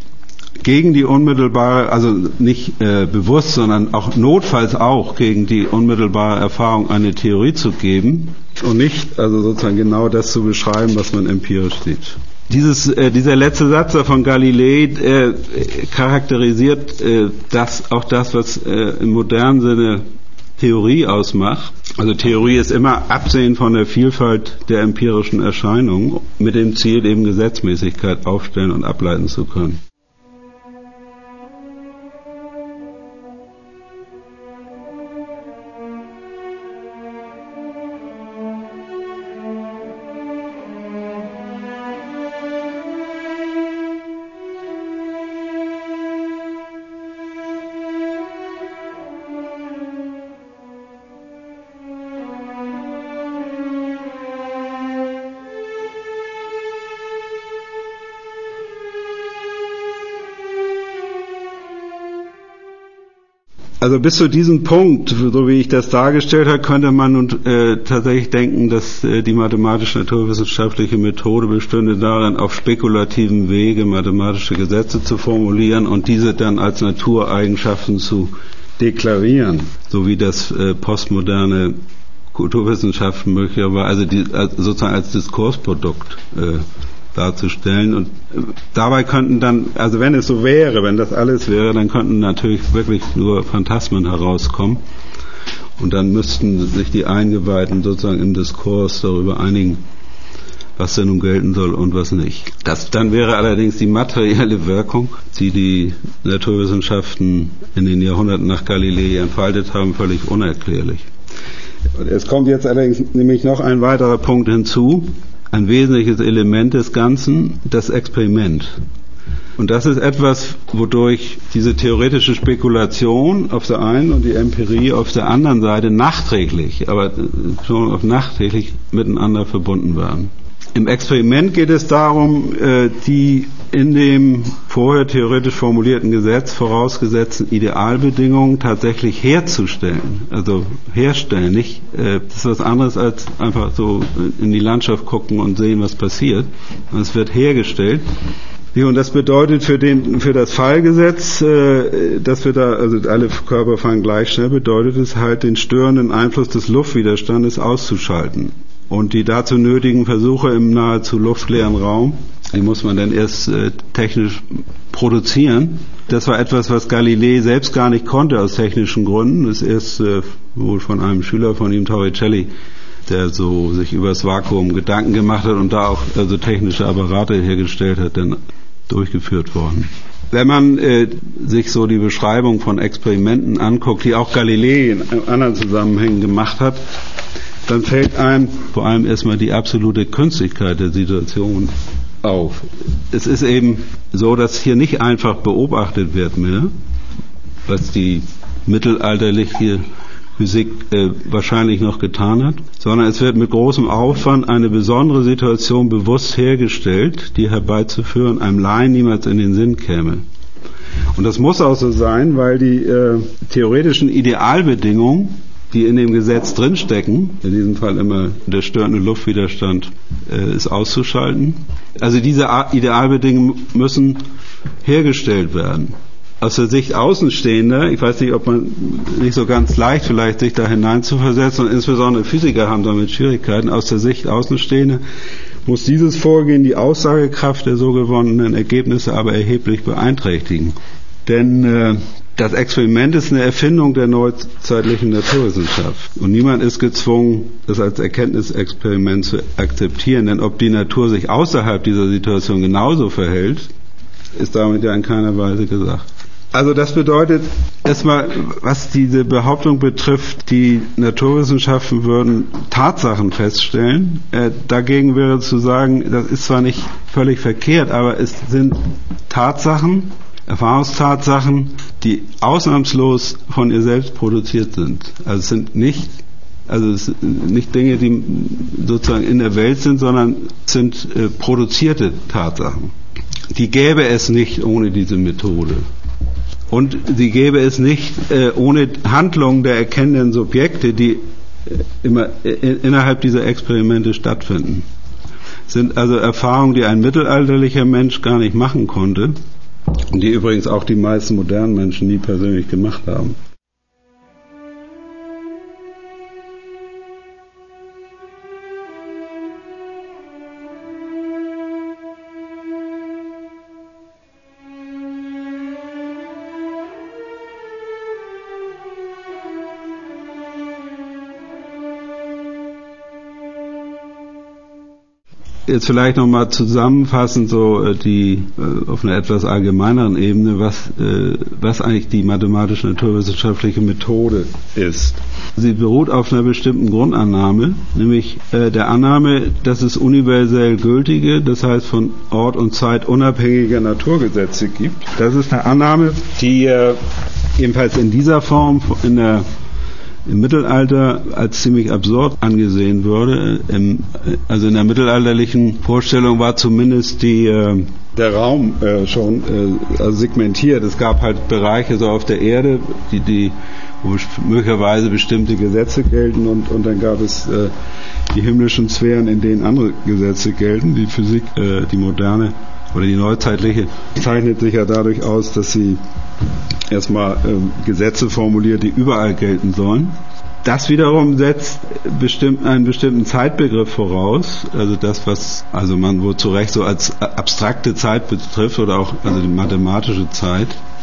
gegen die unmittelbare, also nicht äh, bewusst, sondern auch notfalls auch gegen die unmittelbare Erfahrung eine Theorie zu geben, und nicht also sozusagen genau das zu beschreiben, was man empirisch sieht. Dieses, äh, dieser letzte Satz von Galilei äh, charakterisiert äh, das, auch das, was äh, im modernen Sinne Theorie ausmacht. Also Theorie ist immer Absehen von der Vielfalt der empirischen Erscheinungen mit dem Ziel, eben Gesetzmäßigkeit aufstellen und ableiten zu können. Also bis zu diesem Punkt, so wie ich das dargestellt habe, könnte man nun äh, tatsächlich denken, dass äh, die mathematisch-naturwissenschaftliche Methode bestünde darin, auf spekulativen Wege mathematische Gesetze zu formulieren und diese dann als Natureigenschaften zu deklarieren, so wie das äh, postmoderne Kulturwissenschaften möglicherweise, also, die, also sozusagen als Diskursprodukt äh, darzustellen. Und dabei könnten dann, also wenn es so wäre, wenn das alles wäre, dann könnten natürlich wirklich nur Phantasmen herauskommen und dann müssten sich die Eingeweihten sozusagen im Diskurs darüber einigen, was denn nun gelten soll und was nicht. Das, dann wäre allerdings die materielle Wirkung, die die Naturwissenschaften in den Jahrhunderten nach Galilei entfaltet haben, völlig unerklärlich. Es kommt jetzt allerdings nämlich noch ein weiterer Punkt hinzu, ein wesentliches Element des Ganzen, das Experiment. Und das ist etwas, wodurch diese theoretische Spekulation auf der einen und die Empirie auf der anderen Seite nachträglich, aber schon auf nachträglich miteinander verbunden waren. Im Experiment geht es darum, die in dem vorher theoretisch formulierten Gesetz vorausgesetzten Idealbedingungen tatsächlich herzustellen, also herstellen. Nicht, das ist was anderes als einfach so in die Landschaft gucken und sehen, was passiert. Es wird hergestellt. Und das bedeutet für den, für das Fallgesetz, dass wir da, also alle Körper fallen gleich schnell, bedeutet es halt, den störenden Einfluss des Luftwiderstandes auszuschalten. Und die dazu nötigen Versuche im nahezu luftleeren Raum, die muss man dann erst äh, technisch produzieren. Das war etwas, was Galilei selbst gar nicht konnte aus technischen Gründen. Das ist erst äh, wohl von einem Schüler von ihm, Torricelli, der so sich über das Vakuum Gedanken gemacht hat und da auch also technische Apparate hergestellt hat, dann durchgeführt worden. Wenn man äh, sich so die Beschreibung von Experimenten anguckt, die auch Galilei in anderen Zusammenhängen gemacht hat, dann fällt einem vor allem erstmal die absolute Künstlichkeit der Situation auf. Es ist eben so, dass hier nicht einfach beobachtet wird mehr, was die mittelalterliche Physik äh, wahrscheinlich noch getan hat, sondern es wird mit großem Aufwand eine besondere Situation bewusst hergestellt, die herbeizuführen einem Laien niemals in den Sinn käme. Und das muss auch so sein, weil die äh, theoretischen Idealbedingungen, die in dem Gesetz drinstecken, in diesem Fall immer der störende Luftwiderstand äh, ist auszuschalten. Also diese Idealbedingungen müssen hergestellt werden. Aus der Sicht Außenstehender, ich weiß nicht, ob man nicht so ganz leicht vielleicht sich da hineinzuversetzen, und insbesondere Physiker haben damit Schwierigkeiten, aus der Sicht Außenstehender muss dieses Vorgehen die Aussagekraft der so gewonnenen Ergebnisse aber erheblich beeinträchtigen. Denn äh, das Experiment ist eine Erfindung der neuzeitlichen Naturwissenschaft. Und niemand ist gezwungen, das als Erkenntnisexperiment zu akzeptieren. Denn ob die Natur sich außerhalb dieser Situation genauso verhält, ist damit ja in keiner Weise gesagt. Also das bedeutet erstmal, was diese Behauptung betrifft, die Naturwissenschaften würden Tatsachen feststellen. Äh, dagegen wäre zu sagen, das ist zwar nicht völlig verkehrt, aber es sind Tatsachen, Erfahrungstatsachen, die ausnahmslos von ihr selbst produziert sind. Also es sind nicht, also es sind nicht Dinge, die sozusagen in der Welt sind, sondern es sind äh, produzierte Tatsachen. Die gäbe es nicht ohne diese Methode. Und sie gäbe es nicht äh, ohne Handlungen der erkennenden Subjekte, die äh, immer äh, innerhalb dieser Experimente stattfinden. Es sind also Erfahrungen, die ein mittelalterlicher Mensch gar nicht machen konnte, und die übrigens auch die meisten modernen Menschen nie persönlich gemacht haben. Jetzt vielleicht nochmal zusammenfassend so die äh, auf einer etwas allgemeineren Ebene, was, äh, was eigentlich die mathematisch-naturwissenschaftliche Methode ist. Sie beruht auf einer bestimmten Grundannahme, nämlich äh, der Annahme, dass es universell gültige, das heißt von Ort und Zeit unabhängige Naturgesetze gibt. Das ist eine Annahme, die äh, ebenfalls in dieser Form in der im Mittelalter als ziemlich absurd angesehen wurde. Im, also in der mittelalterlichen Vorstellung war zumindest die, äh, der Raum äh, schon äh, also segmentiert. Es gab halt Bereiche so auf der Erde, die, die wo möglicherweise bestimmte Gesetze gelten und, und dann gab es äh, die himmlischen Sphären, in denen andere Gesetze gelten. Die Physik, äh, die moderne oder die neuzeitliche zeichnet sich ja dadurch aus, dass sie erstmal ähm, Gesetze formuliert, die überall gelten sollen. Das wiederum setzt bestimmt einen bestimmten Zeitbegriff voraus, also das, was also man wohl zu Recht so als abstrakte Zeit betrifft oder auch also die mathematische Zeit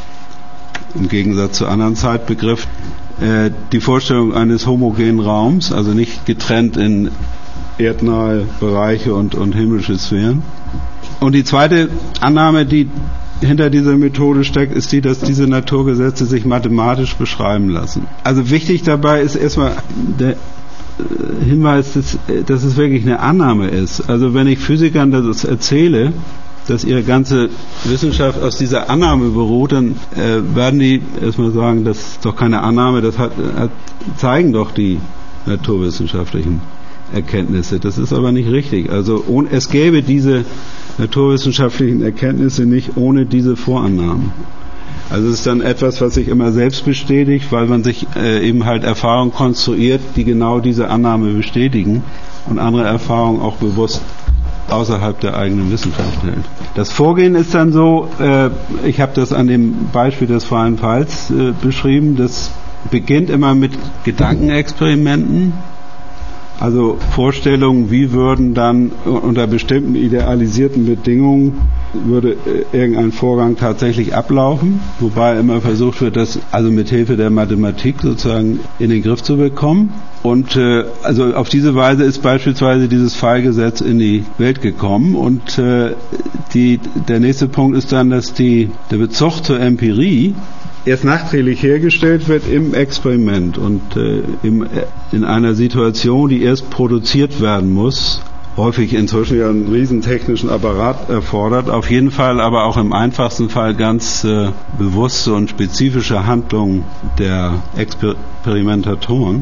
im Gegensatz zu anderen Zeitbegriffen. Äh, die Vorstellung eines homogenen Raums, also nicht getrennt in erdnahe Bereiche und, und himmlische Sphären. Und die zweite Annahme, die hinter dieser Methode steckt, ist die, dass diese Naturgesetze sich mathematisch beschreiben lassen. Also wichtig dabei ist erstmal der Hinweis, dass, dass es wirklich eine Annahme ist. Also wenn ich Physikern das erzähle, dass ihre ganze Wissenschaft aus dieser Annahme beruht, dann äh, werden die erstmal sagen, das ist doch keine Annahme, das hat, hat, zeigen doch die naturwissenschaftlichen Erkenntnisse. Das ist aber nicht richtig. Also ohne, es gäbe diese naturwissenschaftlichen Erkenntnisse nicht ohne diese Vorannahmen. Also es ist dann etwas, was sich immer selbst bestätigt, weil man sich äh, eben halt Erfahrungen konstruiert, die genau diese Annahme bestätigen und andere Erfahrungen auch bewusst außerhalb der eigenen Wissenschaft hält. Das Vorgehen ist dann so, äh, ich habe das an dem Beispiel des freien Falls äh, beschrieben, das beginnt immer mit Gedankenexperimenten, also Vorstellungen, wie würden dann unter bestimmten idealisierten Bedingungen würde irgendein Vorgang tatsächlich ablaufen, wobei immer versucht wird, das also mit Hilfe der Mathematik sozusagen in den Griff zu bekommen. Und äh, also auf diese Weise ist beispielsweise dieses Fallgesetz in die Welt gekommen. Und äh, die, der nächste Punkt ist dann, dass die, der Bezug zur Empirie erst nachträglich hergestellt wird im Experiment und äh, im, in einer Situation, die erst produziert werden muss, häufig inzwischen ja einen riesen technischen Apparat erfordert, auf jeden Fall aber auch im einfachsten Fall ganz äh, bewusste und spezifische Handlungen der Experimentatoren.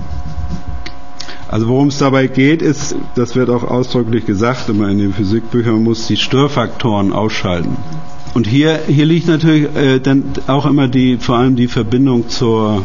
Also worum es dabei geht, ist, das wird auch ausdrücklich gesagt immer in den Physikbüchern, man muss die Störfaktoren ausschalten. Und hier, hier liegt natürlich äh, dann auch immer die, vor allem die Verbindung zur,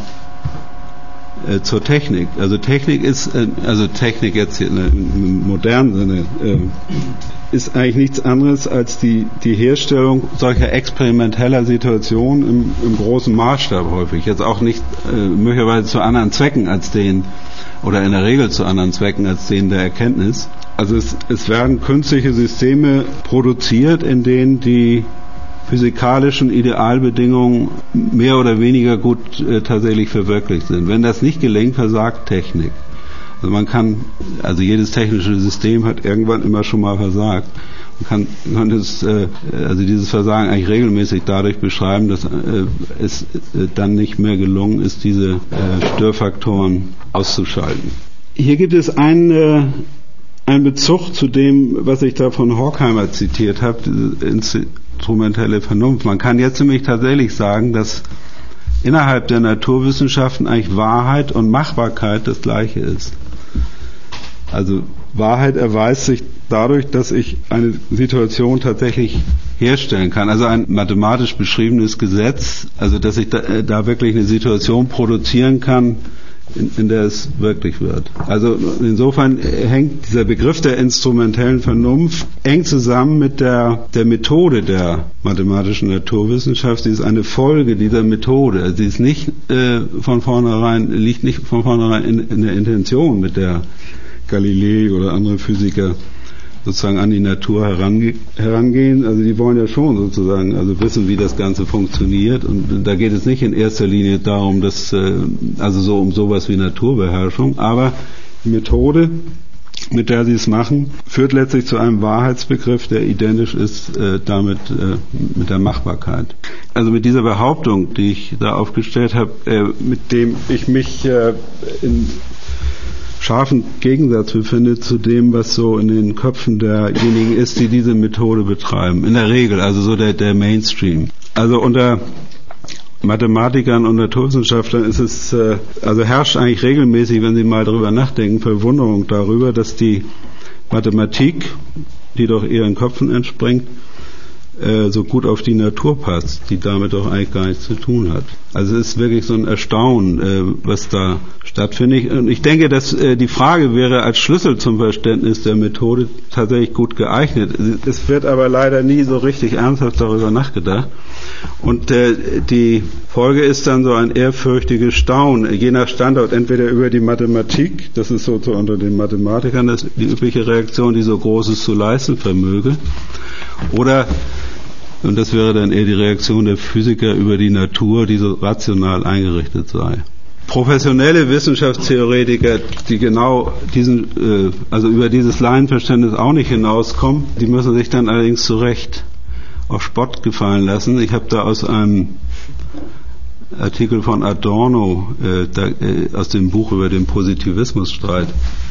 äh, zur Technik. Also Technik ist, äh, also Technik jetzt hier in, im modernen Sinne, äh, ist eigentlich nichts anderes als die, die Herstellung solcher experimenteller Situationen im, im großen Maßstab häufig. Jetzt auch nicht äh, möglicherweise zu anderen Zwecken als den, oder in der Regel zu anderen Zwecken als denen der Erkenntnis. Also es, es werden künstliche Systeme produziert, in denen die physikalischen Idealbedingungen mehr oder weniger gut äh, tatsächlich verwirklicht sind. Wenn das nicht gelingt, versagt Technik. Also man kann, also jedes technische System hat irgendwann immer schon mal versagt. Man kann, kann es, äh, also dieses Versagen eigentlich regelmäßig dadurch beschreiben, dass äh, es äh, dann nicht mehr gelungen ist, diese äh, Störfaktoren auszuschalten. Hier gibt es einen äh, ein Bezug zu dem, was ich da von Horkheimer zitiert habe, diese instrumentelle Vernunft. Man kann jetzt nämlich tatsächlich sagen, dass innerhalb der Naturwissenschaften eigentlich Wahrheit und Machbarkeit das Gleiche ist. Also Wahrheit erweist sich dadurch, dass ich eine Situation tatsächlich herstellen kann. Also ein mathematisch beschriebenes Gesetz, also dass ich da, da wirklich eine Situation produzieren kann, In, in der es wirklich wird. Also insofern hängt dieser Begriff der instrumentellen Vernunft eng zusammen mit der, der Methode der mathematischen Naturwissenschaft. Sie ist eine Folge dieser Methode. Sie ist nicht äh, von vornherein, liegt nicht von vornherein in, in der Intention, mit der Galilei oder andere Physiker sozusagen an die Natur herange- herangehen. Also die wollen ja schon sozusagen also wissen, wie das Ganze funktioniert. Und da geht es nicht in erster Linie darum, dass äh, also so um sowas wie Naturbeherrschung, aber die Methode mit der sie es machen, führt letztlich zu einem Wahrheitsbegriff, der identisch ist äh, damit äh, mit der Machbarkeit. Also mit dieser Behauptung, die ich da aufgestellt habe, äh, mit dem ich mich äh, in scharfen Gegensatz befinde zu dem, was so in den Köpfen derjenigen ist, die diese Methode betreiben. In der Regel, also so der, der Mainstream. Also unter Mathematikern und Naturwissenschaftlern ist es, äh, also herrscht eigentlich regelmäßig, wenn sie mal darüber nachdenken, Verwunderung darüber, dass die Mathematik, die doch ihren Köpfen entspringt, äh, so gut auf die Natur passt, die damit doch eigentlich gar nichts zu tun hat. Also es ist wirklich so ein Erstaunen, äh, was da stattfindet. Und ich denke, dass äh, die Frage wäre als Schlüssel zum Verständnis der Methode tatsächlich gut geeignet. Es wird aber leider nie so richtig ernsthaft darüber nachgedacht. Und äh, die Folge ist dann so ein ehrfürchtiges Staunen, je nach Standort, entweder über die Mathematik, das ist so, so unter den Mathematikern das die übliche Reaktion, die so Großes zu leisten vermöge, oder, und das wäre dann eher die Reaktion der Physiker über die Natur, die so rational eingerichtet sei. Professionelle Wissenschaftstheoretiker, die genau diesen, äh, also über dieses Laienverständnis auch nicht hinauskommen, die müssen sich dann allerdings zu Recht auf Spott gefallen lassen. Ich habe da aus einem Artikel von Adorno, äh, da, äh, aus dem Buch über den Positivismusstreit,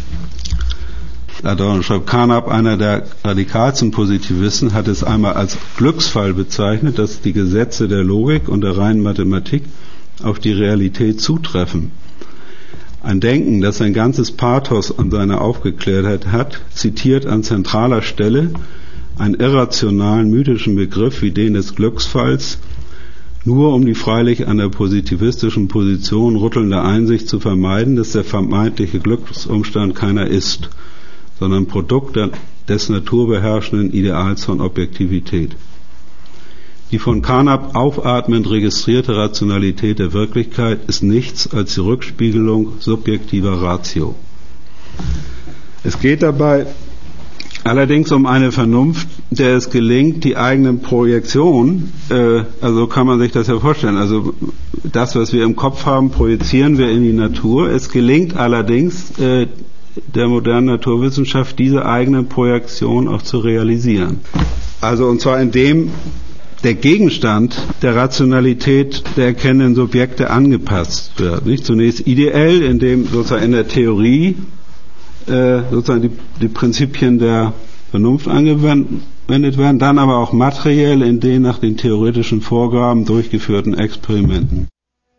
Adorno schreibt, Carnap, einer der radikalsten Positivisten, hat es einmal als Glücksfall bezeichnet, dass die Gesetze der Logik und der reinen Mathematik auf die Realität zutreffen. Ein Denken, das sein ganzes Pathos an seine Aufgeklärtheit hat, zitiert an zentraler Stelle einen irrationalen, mythischen Begriff wie den des Glücksfalls, nur um die freilich an der positivistischen Position rüttelnde Einsicht zu vermeiden, dass der vermeintliche Glücksumstand keiner ist, sondern Produkt des naturbeherrschenden Ideals von Objektivität. Die von Carnap aufatmend registrierte Rationalität der Wirklichkeit ist nichts als die Rückspiegelung subjektiver Ratio. Es geht dabei allerdings um eine Vernunft, der es gelingt, die eigenen Projektionen, äh, also kann man sich das ja vorstellen, also das, was wir im Kopf haben, projizieren wir in die Natur. Es gelingt allerdings äh, der modernen Naturwissenschaft, diese eigenen Projektionen auch zu realisieren. Also und zwar indem der Gegenstand der Rationalität der erkennenden Subjekte angepasst wird. Nicht zunächst ideell, indem sozusagen in der Theorie äh, sozusagen die, die Prinzipien der Vernunft angewendet werden, dann aber auch materiell in den nach den theoretischen Vorgaben durchgeführten Experimenten.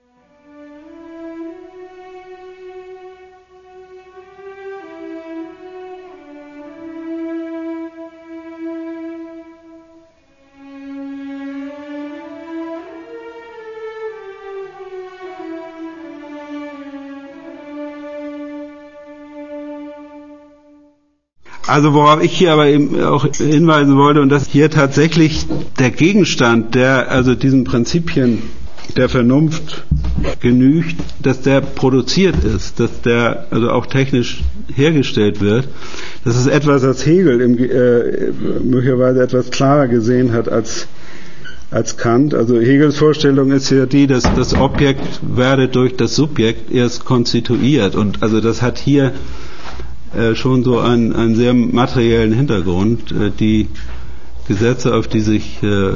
Also worauf ich hier aber eben auch hinweisen wollte, und dass hier tatsächlich der Gegenstand, der also diesen Prinzipien der Vernunft genügt, dass der produziert ist, dass der also auch technisch hergestellt wird. Das ist etwas, was Hegel im, äh, möglicherweise etwas klarer gesehen hat als als Kant. Also Hegels Vorstellung ist ja die, dass das Objekt werde durch das Subjekt erst konstituiert, und also das hat hier Äh, schon so einen, einen sehr materiellen Hintergrund. Äh, die Gesetze, auf die sich äh,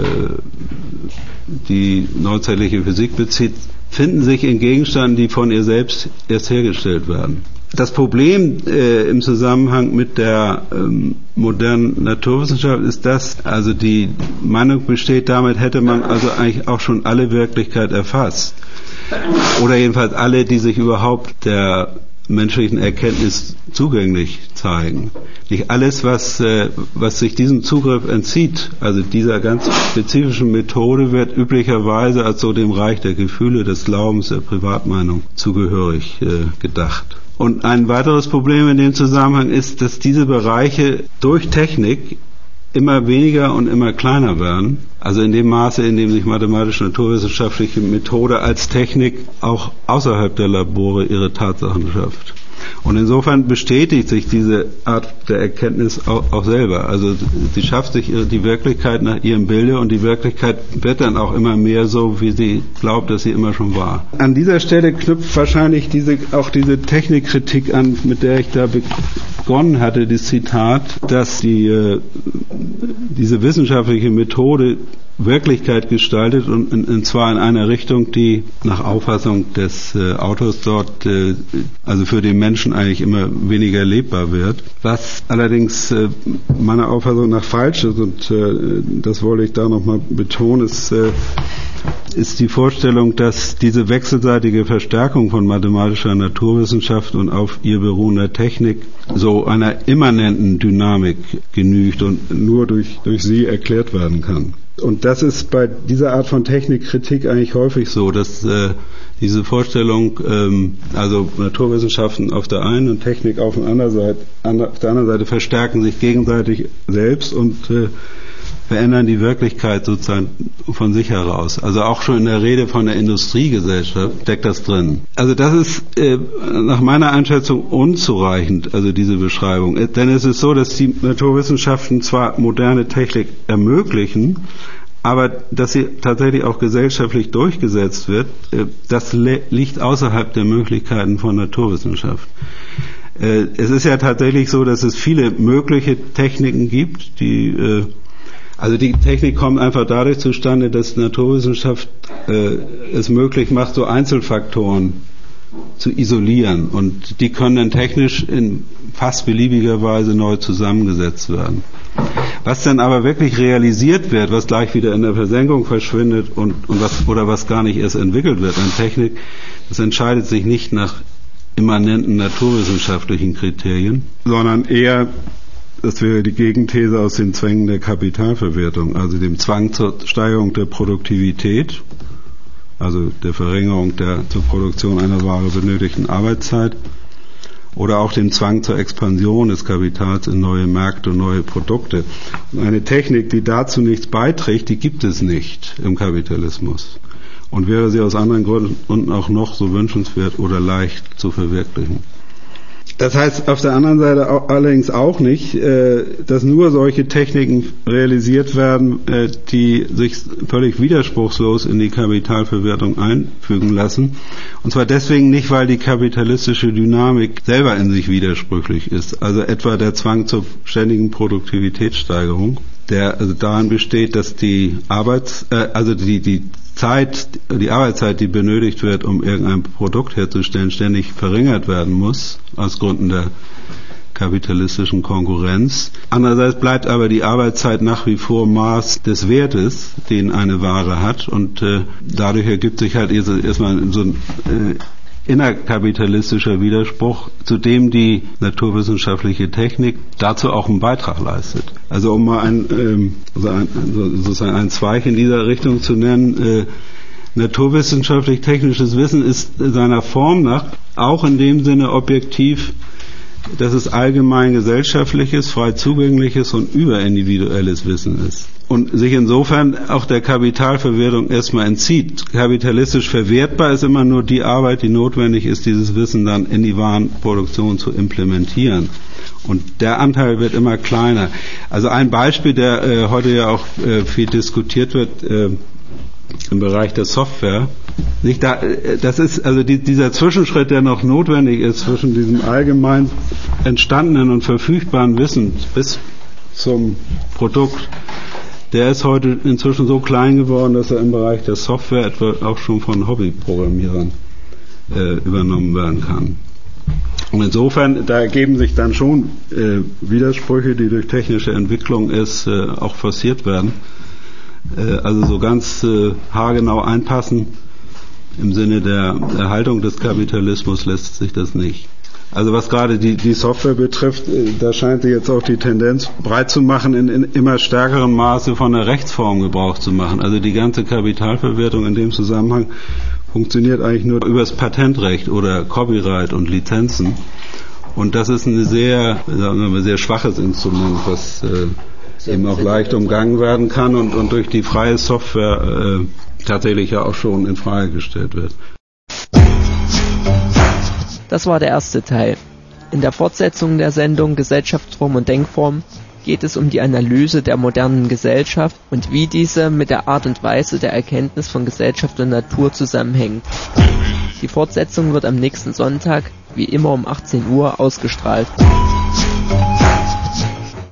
die neuzeitliche Physik bezieht, finden sich in Gegenständen, die von ihr selbst erst hergestellt werden. Das Problem äh, im Zusammenhang mit der ähm, modernen Naturwissenschaft ist das, also die Meinung besteht, damit hätte man also eigentlich auch schon alle Wirklichkeit erfasst. Oder jedenfalls alle, die sich überhaupt der menschlichen Erkenntnis zugänglich zeigen. Nicht alles, was, äh, was sich diesem Zugriff entzieht, also dieser ganz spezifischen Methode, wird üblicherweise als so dem Reich der Gefühle, des Glaubens, der Privatmeinung zugehörig äh, gedacht. Und ein weiteres Problem in dem Zusammenhang ist, dass diese Bereiche durch Technik immer weniger und immer kleiner werden, also in dem Maße, in dem sich mathematisch-naturwissenschaftliche Methode als Technik auch außerhalb der Labore ihre Tatsachen schafft. Und insofern bestätigt sich diese Art der Erkenntnis auch, auch selber. Also sie schafft sich die Wirklichkeit nach ihrem Bilde und die Wirklichkeit wird dann auch immer mehr so, wie sie glaubt, dass sie immer schon war. An dieser Stelle knüpft wahrscheinlich diese, auch diese Technikkritik an, mit der ich da begonnen hatte, das Zitat, dass die, äh, diese wissenschaftliche Methode Wirklichkeit gestaltet und in, in zwar in einer Richtung, die nach Auffassung des äh, Autors dort äh, also für den Menschen eigentlich immer weniger lebbar wird, was allerdings äh, meiner Auffassung nach falsch ist und äh, das wollte ich da nochmal betonen, ist, äh, ist die Vorstellung, dass diese wechselseitige Verstärkung von mathematischer Naturwissenschaft und auf ihr beruhender Technik so einer immanenten Dynamik genügt und nur durch, durch sie erklärt werden kann. Und das ist bei dieser Art von Technikkritik eigentlich häufig so, dass äh, diese Vorstellung, ähm, also Naturwissenschaften auf der einen und Technik auf der anderen Seite, auf der anderen Seite verstärken sich gegenseitig selbst und äh, verändern die Wirklichkeit sozusagen von sich heraus. Also auch schon in der Rede von der Industriegesellschaft steckt das drin. Also das ist äh, nach meiner Einschätzung unzureichend, also diese Beschreibung. Denn es ist so, dass die Naturwissenschaften zwar moderne Technik ermöglichen, aber dass sie tatsächlich auch gesellschaftlich durchgesetzt wird, äh, das le- liegt außerhalb der Möglichkeiten von Naturwissenschaft. Äh, es ist ja tatsächlich so, dass es viele mögliche Techniken gibt, die äh, Also die Technik kommt einfach dadurch zustande, dass Naturwissenschaft äh, es möglich macht, so Einzelfaktoren zu isolieren. Und die können dann technisch in fast beliebiger Weise neu zusammengesetzt werden. Was dann aber wirklich realisiert wird, was gleich wieder in der Versenkung verschwindet und, und was, oder was gar nicht erst entwickelt wird an Technik, das entscheidet sich nicht nach immanenten naturwissenschaftlichen Kriterien, sondern eher, das wäre die Gegenthese aus den Zwängen der Kapitalverwertung, also dem Zwang zur Steigerung der Produktivität, also der Verringerung der zur Produktion einer Ware benötigten Arbeitszeit, oder auch dem Zwang zur Expansion des Kapitals in neue Märkte und neue Produkte. Und eine Technik, die dazu nichts beiträgt, die gibt es nicht im Kapitalismus. Und wäre sie aus anderen Gründen auch noch so wünschenswert oder leicht zu verwirklichen. Das heißt auf der anderen Seite auch, allerdings auch nicht, äh, dass nur solche Techniken realisiert werden, äh, die sich völlig widerspruchslos in die Kapitalverwertung einfügen lassen. Und zwar deswegen nicht, weil die kapitalistische Dynamik selber in sich widersprüchlich ist. Also etwa der Zwang zur ständigen Produktivitätssteigerung, der also darin besteht, dass die Arbeits, äh, also die die Zeit, die Arbeitszeit, die benötigt wird, um irgendein Produkt herzustellen, ständig verringert werden muss, aus Gründen der kapitalistischen Konkurrenz. Andererseits bleibt aber die Arbeitszeit nach wie vor Maß des Wertes, den eine Ware hat, und äh, dadurch ergibt sich halt erstmal so ein äh, innerkapitalistischer Widerspruch, zu dem die naturwissenschaftliche Technik dazu auch einen Beitrag leistet. Also um mal ein, ähm, also ein, sozusagen einen Zweig in dieser Richtung zu nennen, äh, naturwissenschaftlich-technisches Wissen ist seiner Form nach auch in dem Sinne objektiv, dass es allgemein gesellschaftliches, frei zugängliches und überindividuelles Wissen ist. Und sich insofern auch der Kapitalverwertung erstmal entzieht. Kapitalistisch verwertbar ist immer nur die Arbeit, die notwendig ist, dieses Wissen dann in die Warenproduktion zu implementieren. Und der Anteil wird immer kleiner. Also ein Beispiel, der äh, heute ja auch äh, viel diskutiert wird, äh, im Bereich der Software. Nicht da, das ist also die, dieser Zwischenschritt, der noch notwendig ist zwischen diesem allgemein entstandenen und verfügbaren Wissen bis zum Produkt, der ist heute inzwischen so klein geworden, dass er im Bereich der Software etwa auch schon von Hobbyprogrammierern äh, übernommen werden kann. Und insofern, da ergeben sich dann schon äh, Widersprüche, die durch technische Entwicklung erst äh, auch forciert werden. Äh, also so ganz äh, haargenau einpassen im Sinne der Erhaltung des Kapitalismus lässt sich das nicht. Also was gerade die, die Software betrifft, da scheint sich jetzt auch die Tendenz breit zu machen, in, in immer stärkerem Maße von der Rechtsform Gebrauch zu machen. Also die ganze Kapitalverwertung in dem Zusammenhang funktioniert eigentlich nur übers Patentrecht oder Copyright und Lizenzen. Und das ist ein sehr, sagen wir mal, sehr schwaches Instrument, was äh, eben auch leicht umgangen werden kann und, und durch die freie Software äh, tatsächlich ja auch schon in Frage gestellt wird. Das war der erste Teil. In der Fortsetzung der Sendung Gesellschaftsform und Denkform geht es um die Analyse der modernen Gesellschaft und wie diese mit der Art und Weise der Erkenntnis von Gesellschaft und Natur zusammenhängt. Die Fortsetzung wird am nächsten Sonntag, wie immer um achtzehn Uhr, ausgestrahlt.